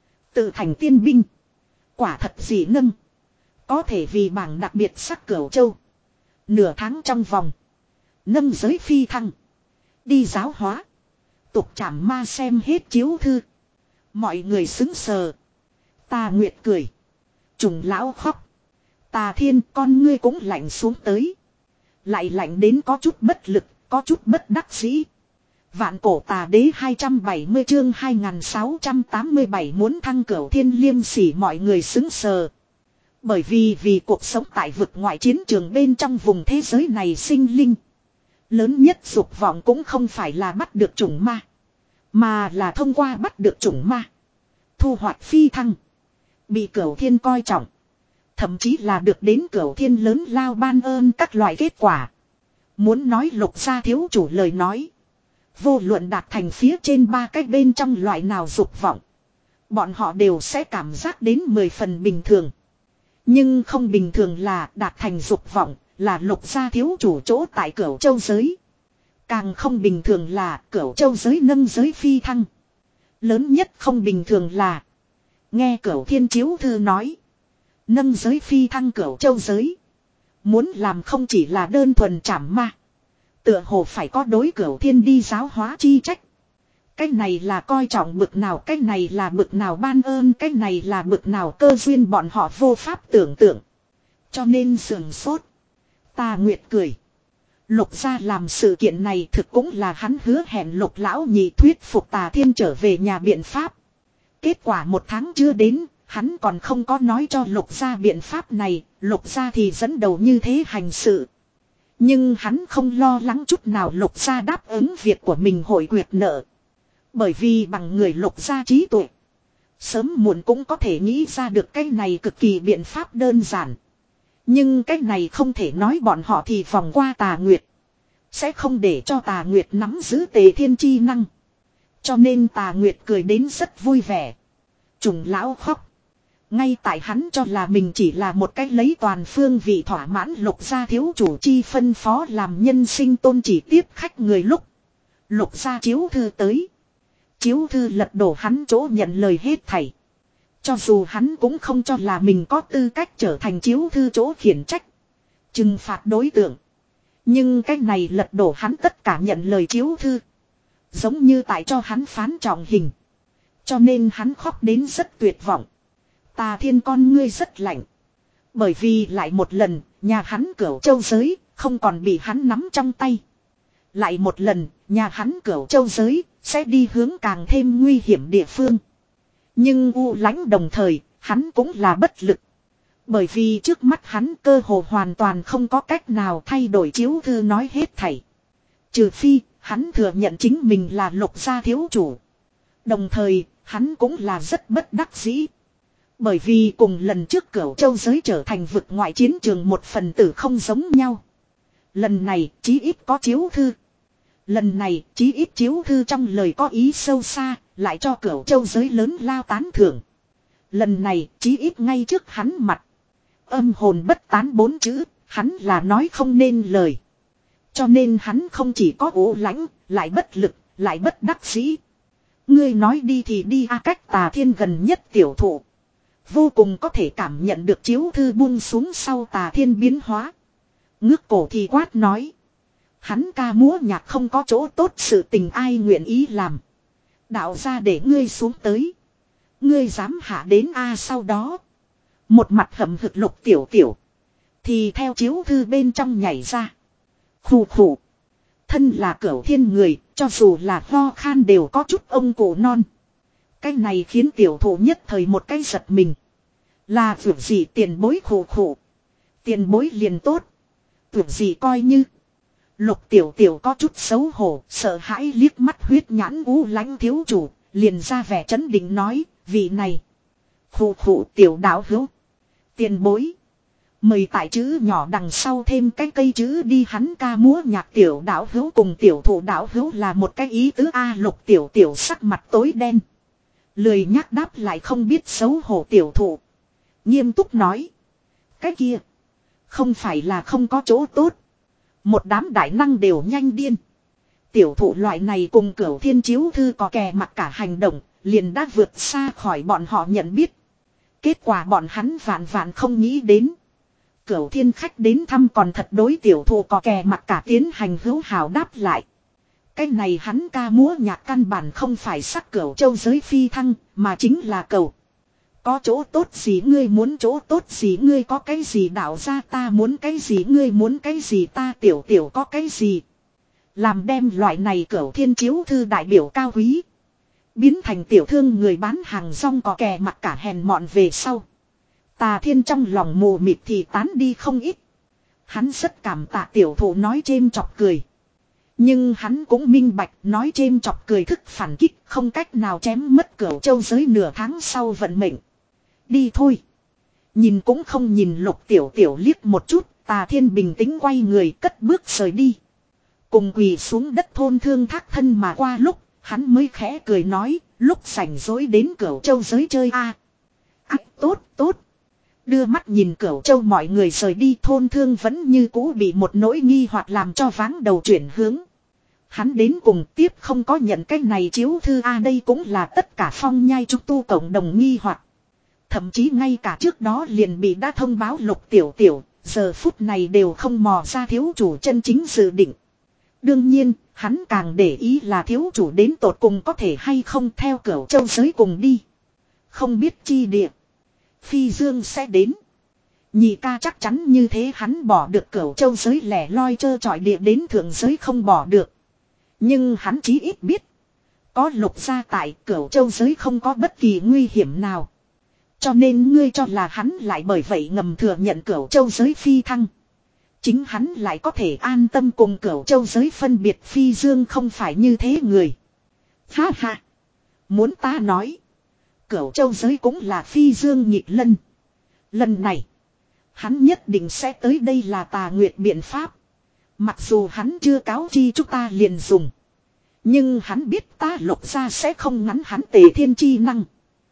Tự thành tiên binh. Quả thật dị nâng. Có thể vì bảng đặc biệt sắc Cửu Châu. Nửa tháng trong vòng. Nâng giới phi thăng. Đi giáo hóa. Tục trảm ma xem hết chiếu thư. Mọi người xứng sờ. Tà Nguyệt cười. Trùng lão khóc. Tà Thiên con ngươi cũng lạnh xuống tới. Lại lạnh đến có chút bất lực, có chút bất đắc dĩ. Vạn cổ tà đế hai trăm bảy mươi chương hai nghìn sáu trăm tám mươi bảy muốn thăng cửu thiên liêm sỉ mọi người xứng sờ. Bởi vì vì cuộc sống tại vực ngoại chiến trường bên trong vùng thế giới này sinh linh. Lớn nhất dục vọng cũng không phải là bắt được chủng ma. Mà là thông qua bắt được chủng ma. Thu hoạch phi thăng. Bị cửu thiên coi trọng. Thậm chí là được đến cửu thiên lớn lao ban ơn các loại kết quả. Muốn nói Lục gia thiếu chủ lời nói. Vô luận đạt thành phía trên ba cái bên trong loại nào dục vọng. Bọn họ đều sẽ cảm giác đến mười phần bình thường. Nhưng không bình thường là đạt thành dục vọng. Là Lục gia thiếu chủ chỗ tại Cửu Châu giới. Càng không bình thường là Cửu Châu giới nâng giới phi thăng. Lớn nhất không bình thường là. Nghe Cửu Thiên chiếu thư nói. Nâng giới phi thăng Cửu Châu giới. Muốn làm không chỉ là đơn thuần trảm ma. Tựa hồ phải có đối Cửu Thiên đi giáo hóa chi trách. Cái này là coi trọng bực nào, cái này là bực nào ban ơn, cái này là bực nào cơ duyên bọn họ vô pháp tưởng tượng. Cho nên sườn sốt. Tà Nguyệt cười. Lục gia làm sự kiện này thực cũng là hắn hứa hẹn Lục lão nhị thuyết phục Tà Thiên trở về nhà biện pháp. Kết quả một tháng chưa đến, hắn còn không có nói cho Lục gia biện pháp này, Lục gia thì dẫn đầu như thế hành sự. Nhưng hắn không lo lắng chút nào Lục gia đáp ứng việc của mình hội quyệt nợ. Bởi vì bằng người Lục gia trí tuệ. Sớm muộn cũng có thể nghĩ ra được cái này cực kỳ biện pháp đơn giản. Nhưng cái này không thể nói bọn họ thì vòng qua Tà Nguyệt. Sẽ không để cho Tà Nguyệt nắm giữ Tề Thiên chi năng. Cho nên Tà Nguyệt cười đến rất vui vẻ. Trùng lão khóc. Ngay tại hắn cho là mình chỉ là một cách lấy toàn phương vị thỏa mãn Lục gia thiếu chủ chi phân phó làm nhân sinh tôn chỉ tiếp khách người lúc. Lục gia chiếu thư tới. Chiếu thư lật đổ hắn chỗ nhận lời hết thảy. Cho dù hắn cũng không cho là mình có tư cách trở thành chiếu thư chỗ khiển trách. Trừng phạt đối tượng. Nhưng cái này lật đổ hắn tất cả nhận lời chiếu thư. Giống như tại cho hắn phán trọng hình. Cho nên hắn khóc đến rất tuyệt vọng. Tà Thiên con ngươi rất lạnh. Bởi vì lại một lần, nhà hắn Cửu Châu giới, không còn bị hắn nắm trong tay. Lại một lần, nhà hắn Cửu Châu giới, sẽ đi hướng càng thêm nguy hiểm địa phương. Nhưng u lãnh đồng thời, hắn cũng là bất lực. Bởi vì trước mắt hắn cơ hồ hoàn toàn không có cách nào thay đổi chiếu thư nói hết thảy. Trừ phi, hắn thừa nhận chính mình là Lục gia thiếu chủ. Đồng thời, hắn cũng là rất bất đắc dĩ. Bởi vì cùng lần trước Cửu Châu giới trở thành vực ngoại chiến trường một phần tử không giống nhau. Lần này chí ít có chiếu thư. Lần này chí ít chiếu thư trong lời có ý sâu xa, lại cho Cửu Châu giới lớn lao tán thưởng. Lần này chí ít ngay trước hắn mặt. Âm hồn bất tán bốn chữ, hắn là nói không nên lời. Cho nên hắn không chỉ có ủ lãnh, lại bất lực, lại bất đắc dĩ. Ngươi nói đi thì đi a cách Tà Thiên gần nhất tiểu thụ. Vô cùng có thể cảm nhận được chiếu thư buông xuống sau Tà Thiên biến hóa. Ngước cổ thì quát nói. Hắn ca múa nhạc không có chỗ tốt sự tình ai nguyện ý làm. Đạo ra để ngươi xuống tới. Ngươi dám hạ đến a sau đó. Một mặt hầm hực Lục tiểu tiểu. Thì theo chiếu thư bên trong nhảy ra. Khủ khủ. Thân là Cửu Thiên người, cho dù là ho khan đều có chút ông cụ non. Cái này khiến tiểu thụ nhất thời một cái giật mình. Là việc gì tiền bối khổ khổ. Tiền bối liền tốt. Việc gì coi như. Lục tiểu tiểu có chút xấu hổ, sợ hãi liếc mắt huyết nhãn u lãnh thiếu chủ. Liền ra vẻ chấn định nói, vị này. Khổ khổ tiểu đạo hữu. Tiền bối. Mời tại chữ nhỏ đằng sau thêm cái cây chữ đi hắn ca múa nhạc tiểu đạo hữu cùng tiểu thụ đạo hữu là một cái ý tứ A Lục tiểu tiểu sắc mặt tối đen. Lười nhắc đáp lại không biết xấu hổ tiểu thụ. Nghiêm túc nói. Cái kia. Không phải là không có chỗ tốt. Một đám đại năng đều nhanh điên. Tiểu thụ loại này cùng Cửu Thiên chiếu thư có kè mặt cả hành động. Liền đã vượt xa khỏi bọn họ nhận biết. Kết quả bọn hắn vạn vạn không nghĩ đến. Cửu Thiên khách đến thăm còn thật đối tiểu thụ có kè mặt cả tiến hành hữu hảo đáp lại. Cái này hắn ca múa nhạc căn bản không phải sắc Cửu Châu giới phi thăng, mà chính là cầu. Có chỗ tốt gì ngươi muốn chỗ tốt gì ngươi có cái gì đạo ra ta muốn cái gì ngươi muốn cái gì ta tiểu tiểu có cái gì. Làm đem loại này Cửu Thiên chiếu thư đại biểu cao quý. Biến thành tiểu thương người bán hàng rong có kè mặt cả hèn mọn về sau. Tà Thiên trong lòng mù mịt thì tán đi không ít. Hắn rất cảm tạ tiểu thụ nói chêm chọc cười. Nhưng hắn cũng minh bạch nói chêm chọc cười thức phản kích không cách nào chém mất Cửu Châu giới nửa tháng sau vận mệnh. Đi thôi. Nhìn cũng không nhìn Lục tiểu tiểu liếc một chút, Tà Thiên bình tĩnh quay người cất bước rời đi. Cùng quỳ xuống đất thôn thương thác thân mà qua lúc, hắn mới khẽ cười nói, lúc rảnh rỗi đến Cửu Châu giới chơi a. À. Ác tốt, tốt. Đưa mắt nhìn Cửu Châu mọi người rời đi thôn thương vẫn như cũ bị một nỗi nghi hoặc làm cho váng đầu chuyển hướng. Hắn đến cùng tiếp không có nhận cái này chiếu thư a đây cũng là tất cả phong nhai trúc tu cộng đồng nghi hoặc. Thậm chí ngay cả trước đó liền bị đã thông báo Lục tiểu tiểu, giờ phút này đều không mò ra thiếu chủ chân chính dự định. Đương nhiên, hắn càng để ý là thiếu chủ đến tột cùng có thể hay không theo Cửu Châu giới cùng đi. Không biết chi địa. Phi Dương sẽ đến. Nhị ca chắc chắn như thế hắn bỏ được Cửu Châu giới lẻ loi trơ trọi địa đến thượng giới không bỏ được. Nhưng hắn chí ít biết. Có Lục gia tại Cửu Châu giới không có bất kỳ nguy hiểm nào. Cho nên ngươi cho là hắn lại bởi vậy ngầm thừa nhận Cửu Châu giới phi thăng. Chính hắn lại có thể an tâm cùng Cửu Châu giới phân biệt Phi Dương không phải như thế người. Ha ha. Muốn ta nói. Cửu Châu giới cũng là Phi Dương nhịp lân. Lần này. Hắn nhất định sẽ tới đây là Tà Nguyệt biện pháp. Mặc dù hắn chưa cáo chi chúng ta liền dùng. Nhưng hắn biết ta Lục gia sẽ không ngắn hắn Tề Thiên chi năng.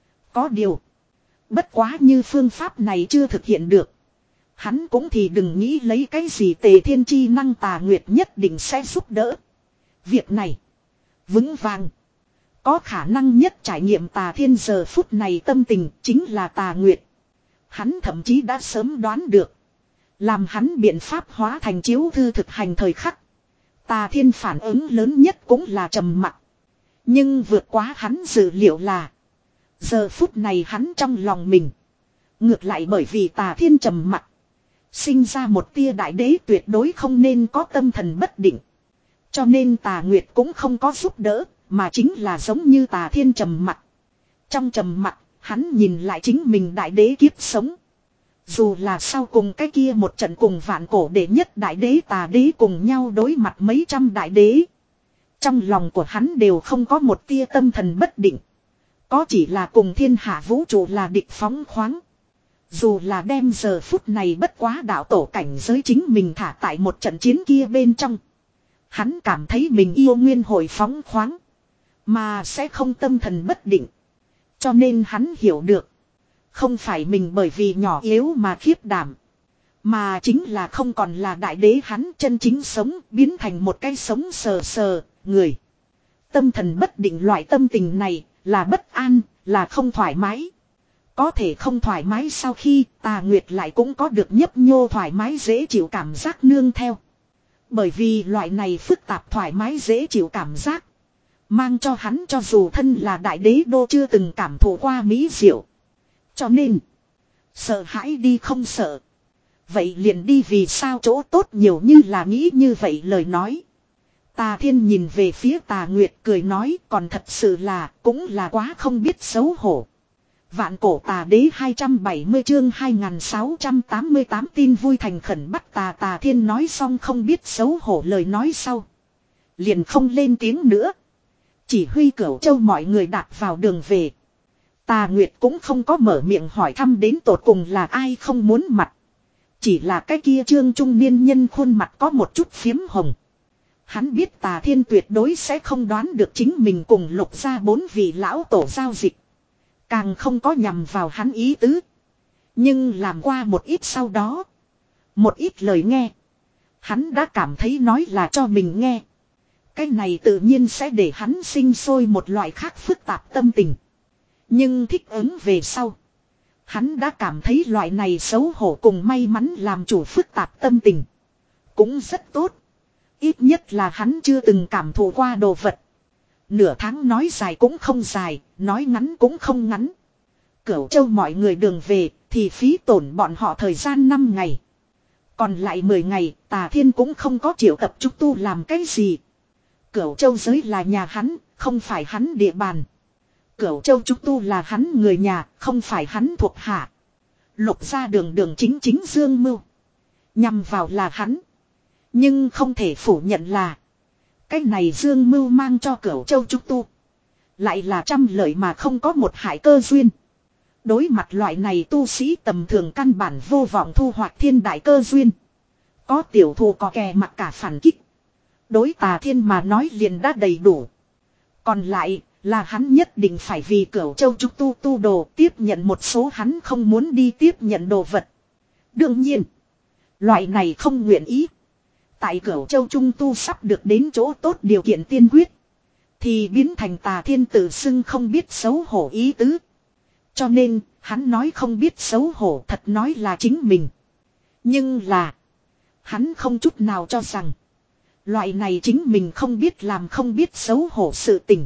Có điều. Bất quá như phương pháp này chưa thực hiện được. Hắn cũng thì đừng nghĩ lấy cái gì Tề Thiên chi năng Tà Nguyệt nhất định sẽ giúp đỡ. Việc này. Vững vàng. Có khả năng nhất trải nghiệm Tà Thiên giờ phút này tâm tình chính là Tà Nguyệt. Hắn thậm chí đã sớm đoán được. Làm hắn biện pháp hóa thành chiếu thư thực hành thời khắc. Tà Thiên phản ứng lớn nhất cũng là trầm mặc. Nhưng vượt quá hắn dự liệu là. Giờ phút này hắn trong lòng mình. Ngược lại bởi vì Tà Thiên trầm mặc. Sinh ra một tia đại đế tuyệt đối không nên có tâm thần bất định. Cho nên Tà Nguyệt cũng không có giúp đỡ. Mà chính là giống như Tà Thiên trầm mặc. Trong trầm mặc, hắn nhìn lại chính mình đại đế kiếp sống. Dù là sau cùng cái kia một trận cùng vạn cổ đệ nhất đại đế Tà đế cùng nhau đối mặt mấy trăm đại đế. Trong lòng của hắn đều không có một tia tâm thần bất định. Có chỉ là cùng thiên hạ vũ trụ là địch phóng khoáng. Dù là đem giờ phút này bất quá đạo tổ cảnh giới chính mình thả tại một trận chiến kia bên trong. Hắn cảm thấy mình yêu nguyên hồi phóng khoáng. Mà sẽ không tâm thần bất định. Cho nên hắn hiểu được. Không phải mình bởi vì nhỏ yếu mà khiếp đảm. Mà chính là không còn là đại đế hắn chân chính sống biến thành một cái sống sờ sờ, người. Tâm thần bất định loại tâm tình này là bất an, là không thoải mái. Có thể không thoải mái sau khi Tà Nguyệt lại cũng có được nhấp nhô thoải mái dễ chịu cảm giác nương theo. Bởi vì loại này phức tạp thoải mái dễ chịu cảm giác. Mang cho hắn cho dù thân là đại đế đô chưa từng cảm thụ qua mỹ diệu. Cho nên. Sợ hãi đi không sợ. Vậy liền đi vì sao chỗ tốt nhiều như là nghĩ như vậy lời nói. Tà Thiên nhìn về phía Tà Nguyệt cười nói còn thật sự là cũng là quá không biết xấu hổ. Vạn cổ Tà đế hai trăm bảy mươi chương hai nghìn sáu trăm tám mươi tám tin vui thành khẩn bắt Tà Tà Thiên nói xong không biết xấu hổ lời nói sau. Liền không lên tiếng nữa. Chỉ huy Cửu Châu mọi người đạp vào đường về. Tà Nguyệt cũng không có mở miệng hỏi thăm đến tột cùng là ai không muốn mặt. Chỉ là cái kia trương trung niên nhân khuôn mặt có một chút phiếm hồng. Hắn biết Tà Thiên tuyệt đối sẽ không đoán được chính mình cùng Lục gia bốn vị lão tổ giao dịch. Càng không có nhằm vào hắn ý tứ. Nhưng làm qua một ít sau đó. Một ít lời nghe. Hắn đã cảm thấy nói là cho mình nghe. Cái này tự nhiên sẽ để hắn sinh sôi một loại khác phức tạp tâm tình. Nhưng thích ứng về sau. Hắn đã cảm thấy loại này xấu hổ cùng may mắn làm chủ phức tạp tâm tình. Cũng rất tốt. Ít nhất là hắn chưa từng cảm thụ qua đồ vật. Nửa tháng nói dài cũng không dài, nói ngắn cũng không ngắn. Cửu Châu mọi người đường về thì phí tổn bọn họ thời gian năm ngày. Còn lại mười ngày Tà Thiên cũng không có triệu tập trúc tu làm cái gì. Cửu Châu giới là nhà hắn, không phải hắn địa bàn. Cửu Châu trúc tu là hắn người nhà, không phải hắn thuộc hạ. Lục gia đường đường chính chính dương mưu. Nhằm vào là hắn. Nhưng không thể phủ nhận là. Cái này dương mưu mang cho Cửu Châu trúc tu. Lại là trăm lợi mà không có một hại cơ duyên. Đối mặt loại này tu sĩ tầm thường căn bản vô vọng thu hoạch thiên đại cơ duyên. Có tiểu thù có kè mặc cả phản kích. Đối Tà Thiên mà nói liền đã đầy đủ. Còn lại là hắn nhất định phải vì Cửu Châu trúc tu tu đồ tiếp nhận một số hắn không muốn đi tiếp nhận đồ vật. Đương nhiên. Loại này không nguyện ý. Tại Cửu Châu trung tu sắp được đến chỗ tốt điều kiện tiên quyết. Thì biến thành Tà Thiên tự xưng không biết xấu hổ ý tứ. Cho nên hắn nói không biết xấu hổ thật nói là chính mình. Nhưng là. Hắn không chút nào cho rằng. Loại này chính mình không biết làm không biết xấu hổ sự tình.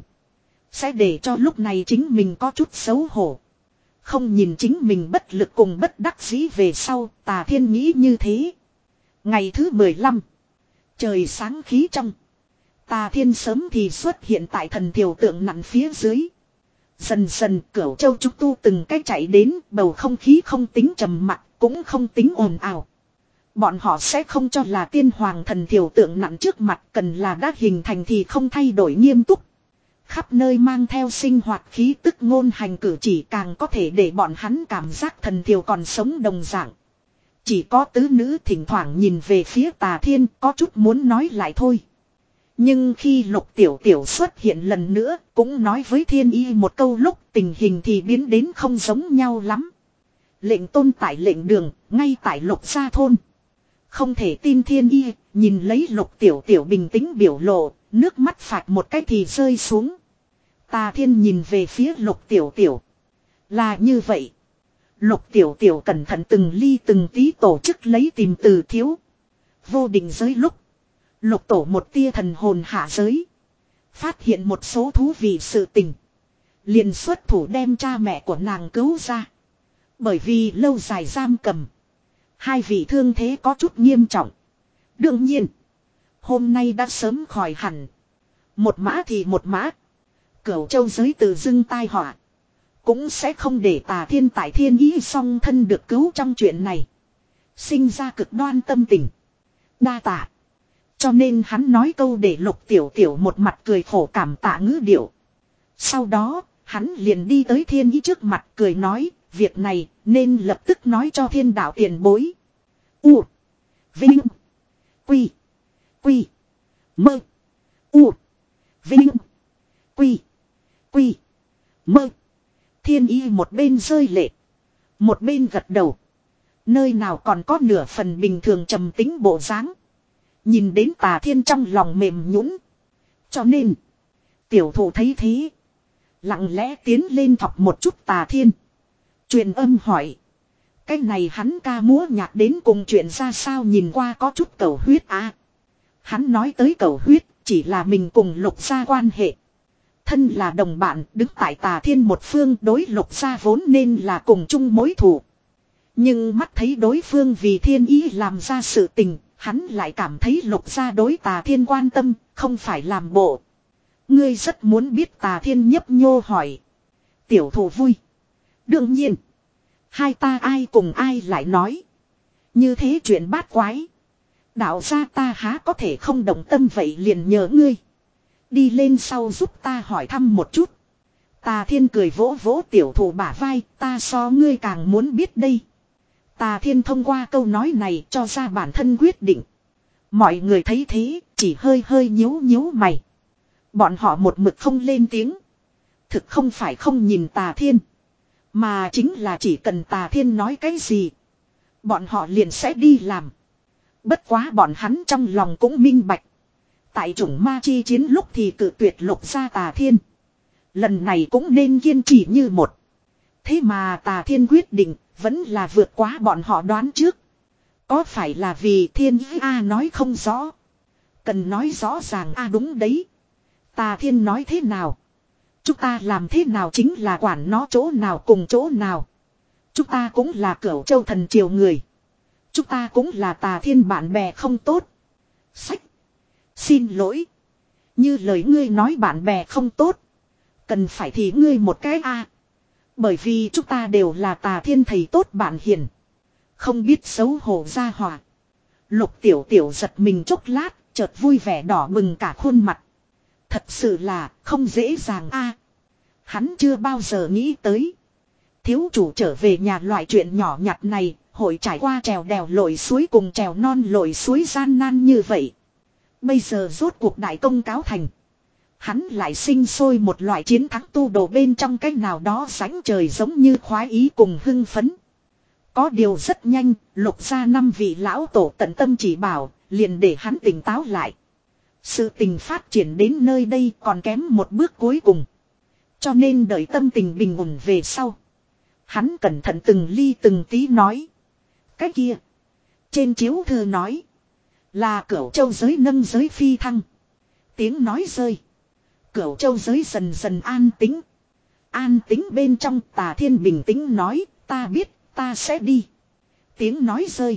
Sẽ để cho lúc này chính mình có chút xấu hổ. Không nhìn chính mình bất lực cùng bất đắc dĩ về sau, Tà Thiên nghĩ như thế. Ngày thứ mười lăm. Trời sáng khí trong. Tà Thiên sớm thì xuất hiện tại thần thiểu tượng nặng phía dưới. Dần dần Cửu Châu trúc tu từng cách chạy đến, bầu không khí không tính trầm mặc, cũng không tính ồn ào. Bọn họ sẽ không cho là tiên hoàng thần thiểu tượng nặng trước mặt cần là đã hình thành thì không thay đổi nghiêm túc. Khắp nơi mang theo sinh hoạt khí tức ngôn hành cử chỉ càng có thể để bọn hắn cảm giác thần thiểu còn sống đồng dạng. Chỉ có tứ nữ thỉnh thoảng nhìn về phía Tà Thiên có chút muốn nói lại thôi. Nhưng khi Lục Tiểu Tiểu xuất hiện lần nữa, cũng nói với Thiên Y một câu lúc tình hình thì biến đến không giống nhau lắm. Lệnh tôn tại lệnh đường, ngay tại Lục gia thôn. Không thể tin Thiên Y, nhìn lấy Lục Tiểu Tiểu bình tĩnh biểu lộ, nước mắt phạt một cái thì rơi xuống. Tà Thiên nhìn về phía Lục Tiểu Tiểu. Là như vậy. Lục Tiểu Tiểu cẩn thận từng ly từng tí tổ chức lấy tìm từ thiếu. Vô định giới lúc. Lục tổ một tia thần hồn hạ giới. Phát hiện một số thú vị sự tình. Liền xuất thủ đem cha mẹ của nàng cứu ra. Bởi vì lâu dài giam cầm. Hai vị thương thế có chút nghiêm trọng. Đương nhiên. Hôm nay đã sớm khỏi hẳn. Một mã thì một mã. Cửu châu giới từ dưng tai họa. Cũng sẽ không để Tà Thiên tại Thiên Ý song thân được cứu trong chuyện này. Sinh ra cực đoan tâm tình. Đa tạ. Cho nên hắn nói câu để Lục Tiểu Tiểu một mặt cười khổ cảm tạ ngữ điệu. Sau đó, hắn liền đi tới Thiên Ý trước mặt cười nói, việc này nên lập tức nói cho thiên đạo tiền bối. U. Vinh. Quy. Quy. Mơ. U. Vinh. Quy. Quy. Mơ. Thiên Y một bên rơi lệ. Một bên gật đầu. Nơi nào còn có nửa phần bình thường trầm tính bộ dáng. Nhìn đến Tà Thiên trong lòng mềm nhũn. Cho nên. Tiểu thủ thấy thế. Lặng lẽ tiến lên thọc một chút Tà Thiên. Truyền âm hỏi. Cái này hắn ca múa nhạc đến cùng chuyện ra sao nhìn qua có chút cầu huyết à. Hắn nói tới cầu huyết chỉ là mình cùng Lục gia quan hệ. Thân là đồng bạn đứng tại Tà Thiên một phương đối Lục gia vốn nên là cùng chung mối thù. Nhưng mắt thấy đối phương vì Thiên Ý làm ra sự tình, hắn lại cảm thấy Lục gia đối Tà Thiên quan tâm, không phải làm bộ. Ngươi rất muốn biết Tà Thiên nhấp nhô hỏi. Tiểu thủ vui. Đương nhiên. Hai ta ai cùng ai lại nói. Như thế chuyện bát quái. Đạo gia ta há có thể không động tâm vậy liền nhờ ngươi. Đi lên sau giúp ta hỏi thăm một chút. Tà Thiên cười vỗ vỗ tiểu thủ bả vai, ta so ngươi càng muốn biết đây. Tà Thiên thông qua câu nói này cho ra bản thân quyết định. Mọi người thấy thế, chỉ hơi hơi nhíu nhíu mày. Bọn họ một mực không lên tiếng. Thực không phải không nhìn Tà Thiên. Mà chính là chỉ cần Tà Thiên nói cái gì. Bọn họ liền sẽ đi làm. Bất quá bọn hắn trong lòng cũng minh bạch. Tại chủng ma chi chiến lúc thì cự tuyệt Lục gia Tà Thiên. Lần này cũng nên kiên trì như một. Thế mà Tà Thiên quyết định vẫn là vượt quá bọn họ đoán trước. Có phải là vì Thiên Ý A nói không rõ. Cần nói rõ ràng A đúng đấy. Tà Thiên nói thế nào. Chúng ta làm thế nào chính là quản nó chỗ nào cùng chỗ nào. Chúng ta cũng là Cửu Châu thần triều người. Chúng ta cũng là Tà Thiên bạn bè không tốt. Sách. Xin lỗi. Như lời ngươi nói bạn bè không tốt. Cần phải thì ngươi một cái a. Bởi vì chúng ta đều là Tà Thiên thầy tốt bạn hiền. Không biết xấu hổ ra hỏa. Lục Tiểu Tiểu giật mình chốc lát, chợt vui vẻ đỏ bừng cả khuôn mặt. Thật sự là không dễ dàng a. Hắn chưa bao giờ nghĩ tới. Thiếu chủ trở về nhà loại chuyện nhỏ nhặt này, hội trải qua trèo đèo lội suối cùng trèo non lội suối gian nan như vậy. Bây giờ rốt cuộc đại công cáo thành. Hắn lại sinh sôi một loại chiến thắng tu đồ bên trong cách nào đó sánh trời giống như khoái ý cùng hưng phấn. Có điều rất nhanh, Lục gia năm vị lão tổ tận tâm chỉ bảo, liền để hắn tỉnh táo lại. Sự tình phát triển đến nơi đây còn kém một bước cuối cùng. Cho nên đợi tâm tình bình ổn về sau. Hắn cẩn thận từng ly từng tí nói. Cái kia. Trên chiếu thư nói. Là Cửu Châu giới nâng giới phi thăng. Tiếng nói rơi. Cửu Châu giới dần dần an tĩnh. An tĩnh bên trong Tà Thiên bình tĩnh nói. Ta biết ta sẽ đi. Tiếng nói rơi.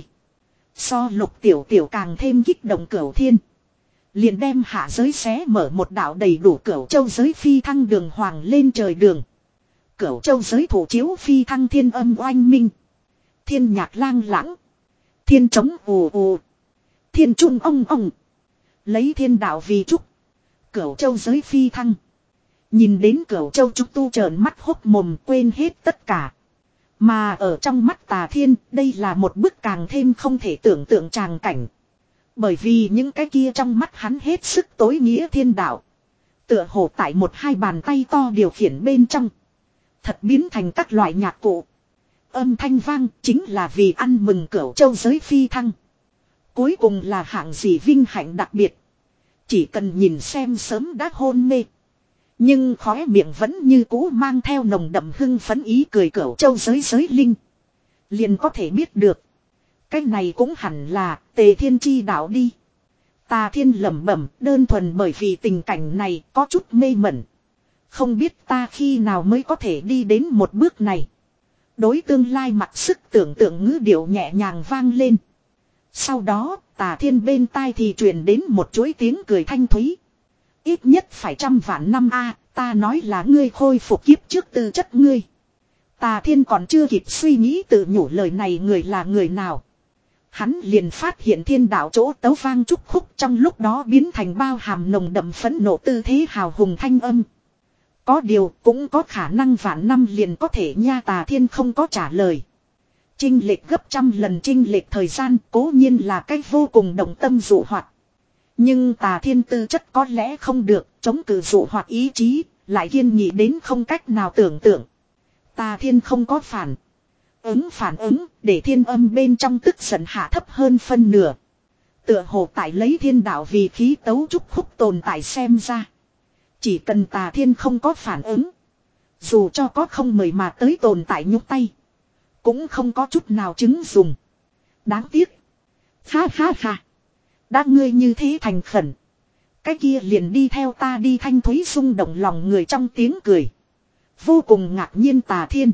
So Lục Tiểu Tiểu càng thêm kích động Cửu Thiên. Liền đem hạ giới xé mở một đạo đầy đủ Cửu Châu giới phi thăng đường hoàng lên trời đường. Cửu Châu giới thủ chiếu phi thăng thiên âm oanh minh. Thiên nhạc lang lãng. Thiên trống ù ù. Thiên trung ông ông. Lấy thiên đạo vì trúc. Cửu Châu giới phi thăng. Nhìn đến Cửu Châu trúc tu trợn mắt hốc mồm quên hết tất cả. Mà ở trong mắt Tà Thiên đây là một bức càng thêm không thể tưởng tượng tràng cảnh. Bởi vì những cái kia trong mắt hắn hết sức tối nghĩa thiên đạo. Tựa hồ tại một hai bàn tay to điều khiển bên trong. Thật biến thành các loại nhạc cụ. Âm thanh vang chính là vì ăn mừng Cửu Châu giới phi thăng. Cuối cùng là hạng gì vinh hạnh đặc biệt. Chỉ cần nhìn xem sớm đã hôn mê. Nhưng khóe miệng vẫn như cũ mang theo nồng đậm hưng phấn ý cười Cửu Châu giới giới linh. Liền có thể biết được. Cái này cũng hẳn là Tề Thiên chi đạo đi. Tà Thiên lẩm bẩm, đơn thuần bởi vì tình cảnh này có chút mê mẩn. Không biết ta khi nào mới có thể đi đến một bước này. Đối tương lai mặc sức tưởng tượng ngữ điệu nhẹ nhàng vang lên. Sau đó, Tà Thiên bên tai thì truyền đến một chuỗi tiếng cười thanh thúy. Ít nhất phải trăm vạn năm a, ta nói là ngươi khôi phục kiếp trước tư chất ngươi. Tà Thiên còn chưa kịp suy nghĩ tự nhủ lời này người là người nào. Hắn liền phát hiện thiên đạo chỗ tấu vang trúc khúc trong lúc đó biến thành bao hàm nồng đậm phẫn nộ tư thế hào hùng thanh âm. Có điều cũng có khả năng vạn năm liền có thể nha. Tà Thiên không có trả lời. Chênh lệch gấp trăm lần chênh lệch thời gian cố nhiên là cách vô cùng động tâm dụ hoạt. Nhưng Tà Thiên tư chất có lẽ không được chống cự dụ hoạt ý chí, lại kiên nghị đến không cách nào tưởng tượng. Tà Thiên không có phản ứng phản ứng để thiên âm bên trong tức giận hạ thấp hơn phân nửa. Tựa hồ tại lấy thiên đạo vì khí tấu trúc khúc tồn tại xem ra. Chỉ cần Tà Thiên không có phản ứng. Dù cho có không mời mà tới tồn tại nhúc tay. Cũng không có chút nào chứng dùng. Đáng tiếc. Ha ha ha. Đã ngươi như thế thành khẩn. Cái kia liền đi theo ta đi. Thanh thúy rung động lòng người trong tiếng cười. Vô cùng ngạc nhiên Tà Thiên.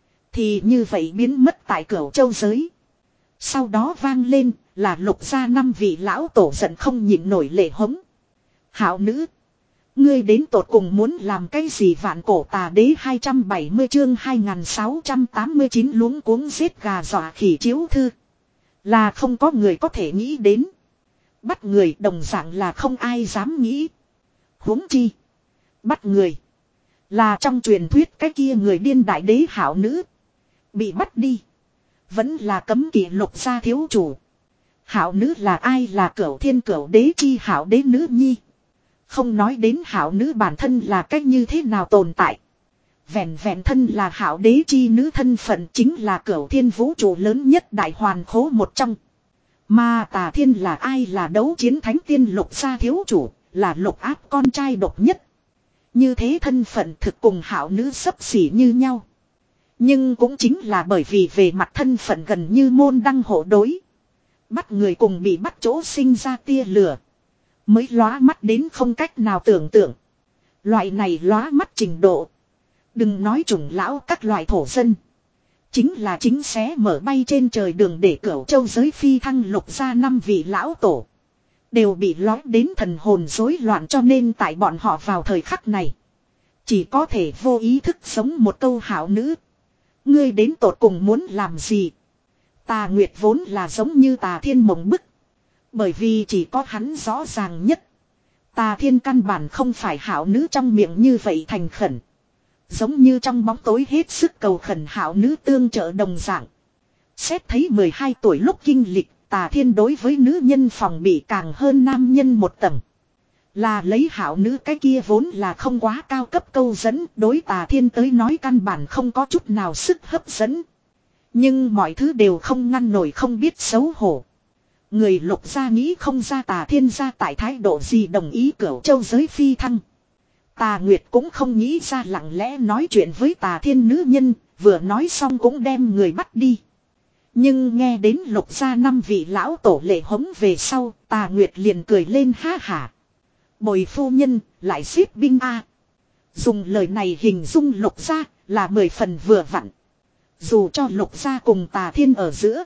Thì như vậy biến mất tại Cửu Châu giới. Sau đó vang lên là Lục gia năm vị lão tổ giận không nhịn nổi lệ hống. Hảo nữ. Ngươi đến tột cùng muốn làm cái gì? Vạn Cổ Tà Đế hai trăm bảy mươi chương hai nghìn sáu trăm tám mươi chín luống cuống giết gà dọa khỉ chiếu thư. Là không có người có thể nghĩ đến. Bắt người đồng dạng là không ai dám nghĩ. Huống chi. Bắt người. Là trong truyền thuyết cái kia người điên đại đế hảo nữ. Bị bắt đi. Vẫn là cấm kỵ Lục gia thiếu chủ. Hảo nữ là ai? Là Cửu Thiên Cửu Đế chi hảo đế nữ nhi. Không nói đến hảo nữ bản thân là cách như thế nào tồn tại. Vẹn vẹn thân là hảo đế chi nữ thân phận chính là Cửu Thiên vũ trụ lớn nhất đại hoàn khố một trong. Mà Tà Thiên là ai? Là đấu chiến thánh tiên Lục gia thiếu chủ, là Lục áp con trai độc nhất. Như thế thân phận thực cùng hảo nữ xấp xỉ như nhau. Nhưng cũng chính là bởi vì về mặt thân phận gần như môn đăng hộ đối. Bắt người cùng bị bắt chỗ sinh ra tia lửa. Mới lóa mắt đến không cách nào tưởng tượng. Loại này lóa mắt trình độ. Đừng nói trùng lão các loại thổ dân. Chính là chính xé mở bay trên trời đường để Cửu Châu giới phi thăng Lục gia năm vị lão tổ. Đều bị lói đến thần hồn rối loạn, cho nên tại bọn họ vào thời khắc này. Chỉ có thể vô ý thức sống một câu hảo nữ. Ngươi đến tột cùng muốn làm gì? Tà Nguyệt vốn là giống như Tà Thiên mộng bức. Bởi vì chỉ có hắn rõ ràng nhất. Tà Thiên căn bản không phải hảo nữ trong miệng như vậy thành khẩn. Giống như trong bóng tối hết sức cầu khẩn hảo nữ tương trợ đồng dạng. Xét thấy mười hai tuổi lúc kinh lịch, Tà Thiên đối với nữ nhân phòng bị càng hơn nam nhân một tầng. Là lấy hảo nữ cái kia vốn là không quá cao cấp câu dẫn, đối Tà Thiên tới nói căn bản không có chút nào sức hấp dẫn. Nhưng mọi thứ đều không ngăn nổi không biết xấu hổ. Người Lục gia nghĩ không ra Tà Thiên ra tại thái độ gì đồng ý Cửu Châu giới phi thăng. Tà Nguyệt cũng không nghĩ ra lặng lẽ nói chuyện với Tà Thiên nữ nhân, vừa nói xong cũng đem người bắt đi. Nhưng nghe đến Lục gia năm vị lão tổ lệ hống về sau, Tà Nguyệt liền cười lên ha hả. Bồi phu nhân, lại xếp binh a. Dùng lời này hình dung Lục gia là mười phần vừa vặn. Dù cho Lục gia cùng Tà Thiên ở giữa,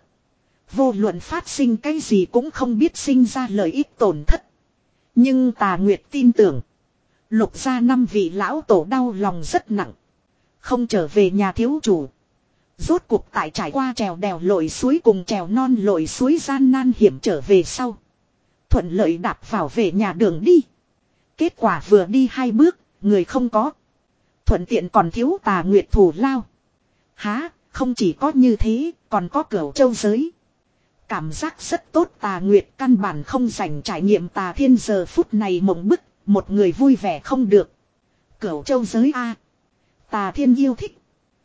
vô luận phát sinh cái gì cũng không biết sinh ra lợi ích tổn thất. Nhưng Tà Nguyệt tin tưởng, Lục gia năm vị lão tổ đau lòng rất nặng. Không trở về nhà thiếu chủ. Rốt cuộc tại trải qua trèo đèo lội suối cùng trèo non lội suối gian nan hiểm trở về sau. Thuận lợi đạp vào về nhà đường đi. Kết quả vừa đi hai bước, người không có. Thuận tiện còn thiếu Tà Nguyệt thù lao. Há, không chỉ có như thế, còn có Cửu Châu giới. cảm giác rất tốt. Tà Nguyệt căn bản không dành trải nghiệm Tà Thiên giờ phút này mộng bức, một người vui vẻ không được. Cửu châu giới A. Tà Thiên yêu thích.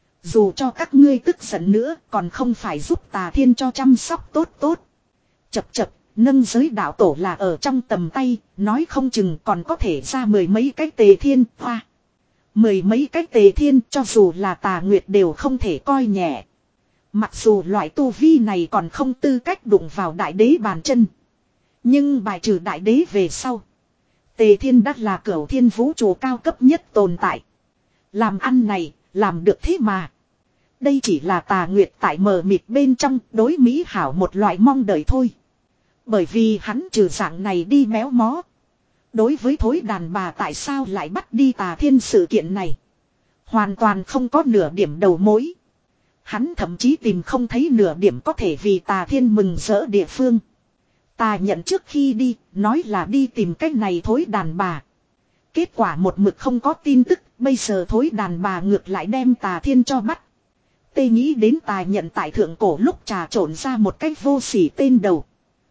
Dù cho các ngươi tức giận nữa còn không phải giúp Tà Thiên cho chăm sóc tốt tốt. Chập chập, nâng giới đạo tổ là ở trong tầm tay, nói không chừng còn có thể ra mười mấy cái Tề Thiên hoa. Mười mấy cái Tề Thiên cho dù là Tà Nguyệt đều không thể coi nhẹ. Mặc dù loại tu vi này còn không tư cách đụng vào đại đế bàn chân. Nhưng bài trừ đại đế về sau. Tề Thiên đã là cửu thiên vũ trụ cao cấp nhất tồn tại. Làm ăn này, làm được thế mà. Đây chỉ là Tà Nguyệt tại mờ mịt bên trong đối Mỹ hảo một loại mong đợi thôi. Bởi vì hắn trừ dạng này đi méo mó. Đối với thối đàn bà tại sao lại bắt đi Tà Thiên sự kiện này. Hoàn toàn không có nửa điểm đầu mối. Hắn thậm chí tìm không thấy nửa điểm có thể vì Tà Thiên mừng rỡ địa phương. Tà nhận trước khi đi, nói là đi tìm cách này thối đàn bà. Kết quả một mực không có tin tức, bây giờ thối đàn bà ngược lại đem Tà Thiên cho bắt. Tê nghĩ đến Tà nhận tại thượng cổ lúc trà trộn ra một cách vô sỉ tên đầu.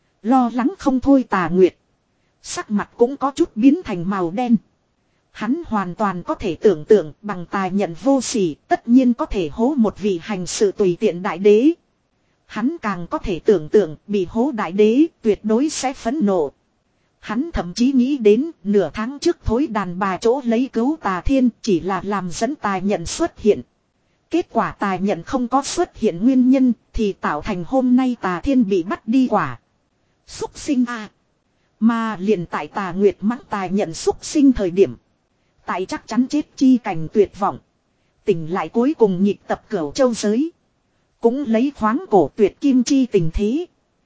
Lo lắng không thôi Tà Nguyệt. Sắc mặt cũng có chút biến thành màu đen. Hắn hoàn toàn có thể tưởng tượng bằng Tà nhận vô sỉ tất nhiên có thể hố một vị hành sự tùy tiện đại đế. Hắn càng có thể tưởng tượng bị hố đại đế tuyệt đối sẽ phẫn nộ. Hắn thậm chí nghĩ đến nửa tháng trước thối đàn bà chỗ lấy cứu Tà Thiên chỉ là làm dẫn Tà nhận xuất hiện. Kết quả Tà nhận không có xuất hiện nguyên nhân thì tạo thành hôm nay Tà Thiên bị bắt đi quả. Xúc sinh à. Mà liền tại Tà Nguyệt mắng Tà nhận xúc sinh thời điểm. Tại chắc chắn chết chi cảnh tuyệt vọng. Tỉnh lại cuối cùng nhịp tập cửu châu giới. Cũng lấy khoáng cổ tuyệt kim chi tình thế.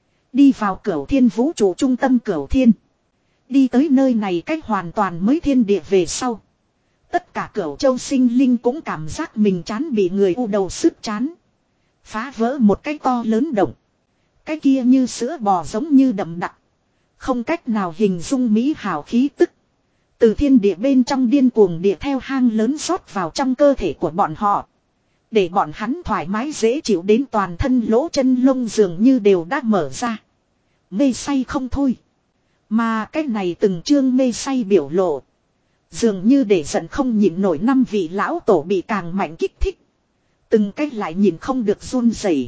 Đi vào cửu thiên vũ trụ trung tâm cửu thiên. Đi tới nơi này cách hoàn toàn mới thiên địa về sau. Tất cả cửu châu sinh linh cũng cảm giác mình chán bị người u đầu sức chán. Phá vỡ một cái to lớn động. Cái kia như sữa bò giống như đậm đặc. Không cách nào hình dung mỹ hảo khí tức. Từ thiên địa bên trong điên cuồng địa theo hang lớn rót vào trong cơ thể của bọn họ. Để bọn hắn thoải mái dễ chịu đến toàn thân lỗ chân lông dường như đều đã mở ra. Mê say không thôi. Mà cái này từng chương mê say biểu lộ. Dường như để giận không nhịn nổi năm vị lão tổ bị càng mạnh kích thích. Từng cách lại nhìn không được run rẩy.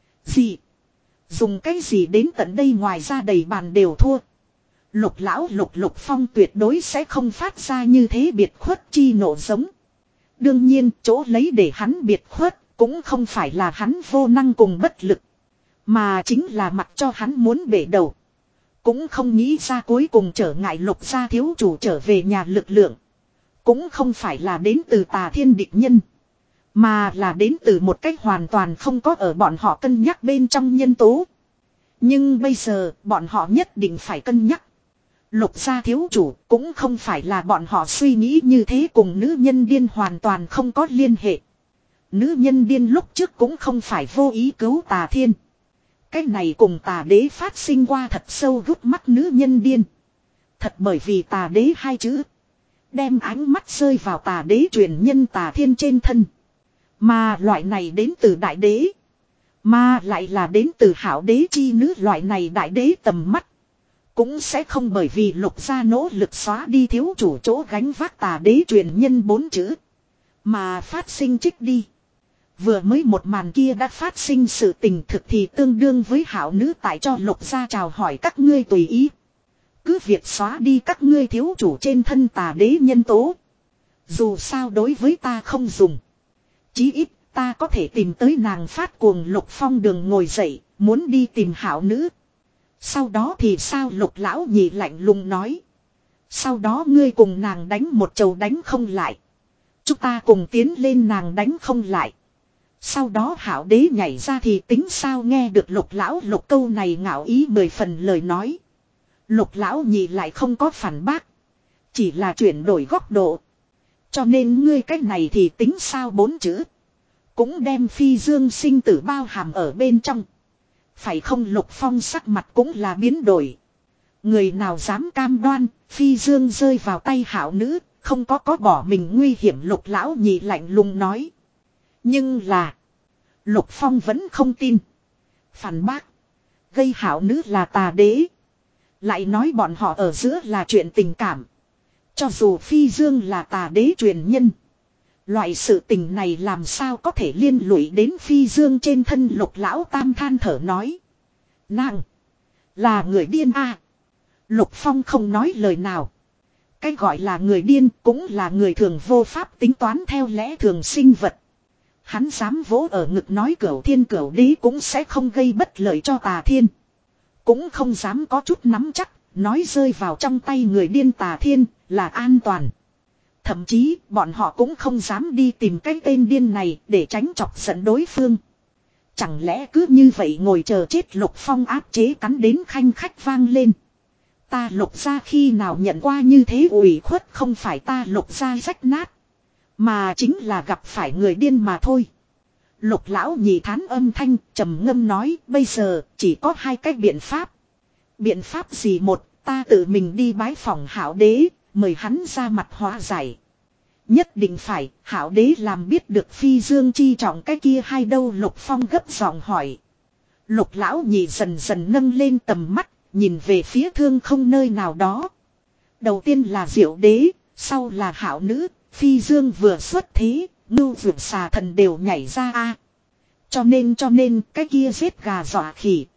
Gì? Dùng cái gì đến tận đây ngoài ra đầy bàn đều thua. Lục lão lục lục phong tuyệt đối sẽ không phát ra như thế biệt khuất chi nộ giống. Đương nhiên chỗ lấy để hắn biệt khuất cũng không phải là hắn vô năng cùng bất lực. Mà chính là mặc cho hắn muốn bể đầu. Cũng không nghĩ ra cuối cùng trở ngại lục gia thiếu chủ trở về nhà lực lượng. Cũng không phải là đến từ Tà Thiên địch nhân. Mà là đến từ một cách hoàn toàn không có ở bọn họ cân nhắc bên trong nhân tố. Nhưng bây giờ bọn họ nhất định phải cân nhắc. Lục gia thiếu chủ cũng không phải là bọn họ suy nghĩ như thế cùng nữ nhân điên hoàn toàn không có liên hệ. Nữ nhân điên lúc trước cũng không phải vô ý cứu Tà Thiên. Cái này cùng Tà đế phát sinh qua thật sâu gút mắt nữ nhân điên. Thật bởi vì Tà đế hai chữ. Đem ánh mắt rơi vào Tà đế truyền nhân Tà Thiên trên thân. Mà loại này đến từ đại đế. Mà lại là đến từ hảo đế chi nữ loại này đại đế tầm mắt. Cũng sẽ không bởi vì lục gia nỗ lực xóa đi thiếu chủ chỗ gánh vác Tà đế truyền nhân bốn chữ. Mà phát sinh trích đi. Vừa mới một màn kia đã phát sinh sự tình thực thì tương đương với hảo nữ tại cho lục gia chào hỏi các ngươi tùy ý. Cứ việc xóa đi các ngươi thiếu chủ trên thân Tà đế nhân tố. Dù sao đối với ta không dùng. Chí ít ta có thể tìm tới nàng phát cuồng Lục Phong đường ngồi dậy, muốn đi tìm hảo nữ. Sau đó thì sao Lục lão nhị lạnh lùng nói. Sau đó ngươi cùng nàng đánh một chầu đánh không lại. Chúng ta cùng tiến lên nàng đánh không lại. Sau đó hảo đế nhảy ra thì tính sao nghe được Lục lão Lục câu này ngạo ý mười phần lời nói. Lục lão nhị lại không có phản bác. Chỉ là chuyển đổi góc độ. Cho nên ngươi cách này thì tính sao bốn chữ. Cũng đem phi dương sinh tử bao hàm ở bên trong. Phải không Lục Phong sắc mặt cũng là biến đổi. Người nào dám cam đoan, phi dương rơi vào tay hảo nữ, không có có bỏ mình nguy hiểm Lục lão nhị lạnh lùng nói. Nhưng là, Lục Phong vẫn không tin. Phản bác. Gây hảo nữ là tà đế. Lại nói bọn họ ở giữa là chuyện tình cảm. Cho dù Phi Dương là tà đế truyền nhân. Loại sự tình này làm sao có thể liên lụy đến Phi Dương trên thân. Lục lão tam than thở nói. Nàng. Là người điên à. Lục Phong không nói lời nào. Cái gọi là người điên cũng là người thường vô pháp tính toán theo lẽ thường sinh vật. Hắn dám vỗ ở ngực nói cửu thiên cửu đế cũng sẽ không gây bất lợi cho tà thiên. Cũng không dám có chút nắm chắc, nói rơi vào trong tay người điên tà thiên là an toàn. Thậm chí bọn họ cũng không dám đi tìm cái tên điên này để tránh chọc giận đối phương. Chẳng lẽ cứ như vậy ngồi chờ chết. Lục Phong áp chế cắn đến khanh khách vang lên. Ta Lục gia khi nào nhận qua như thế ủy khuất. Không phải ta Lục gia rách nát, mà chính là gặp phải người điên mà thôi. Lục lão nhị thán âm thanh trầm ngâm nói. Bây giờ chỉ có hai cách biện pháp. Biện pháp gì? Một, ta tự mình đi bái phòng Hảo đế, mời hắn ra mặt hóa giải. Nhất định phải Hảo đế làm biết được Phi Dương chi trọng cái kia hay đâu? Lục Phong gấp giọng hỏi. Lục lão nhị dần dần nâng lên tầm mắt, nhìn về phía thương không nơi nào đó. Đầu tiên là Diệu đế, sau là Hảo nữ. Phi Dương vừa xuất thế, ngưu vượt xà thần đều nhảy ra a. Cho nên cho nên cái kia giết gà dọa khỉ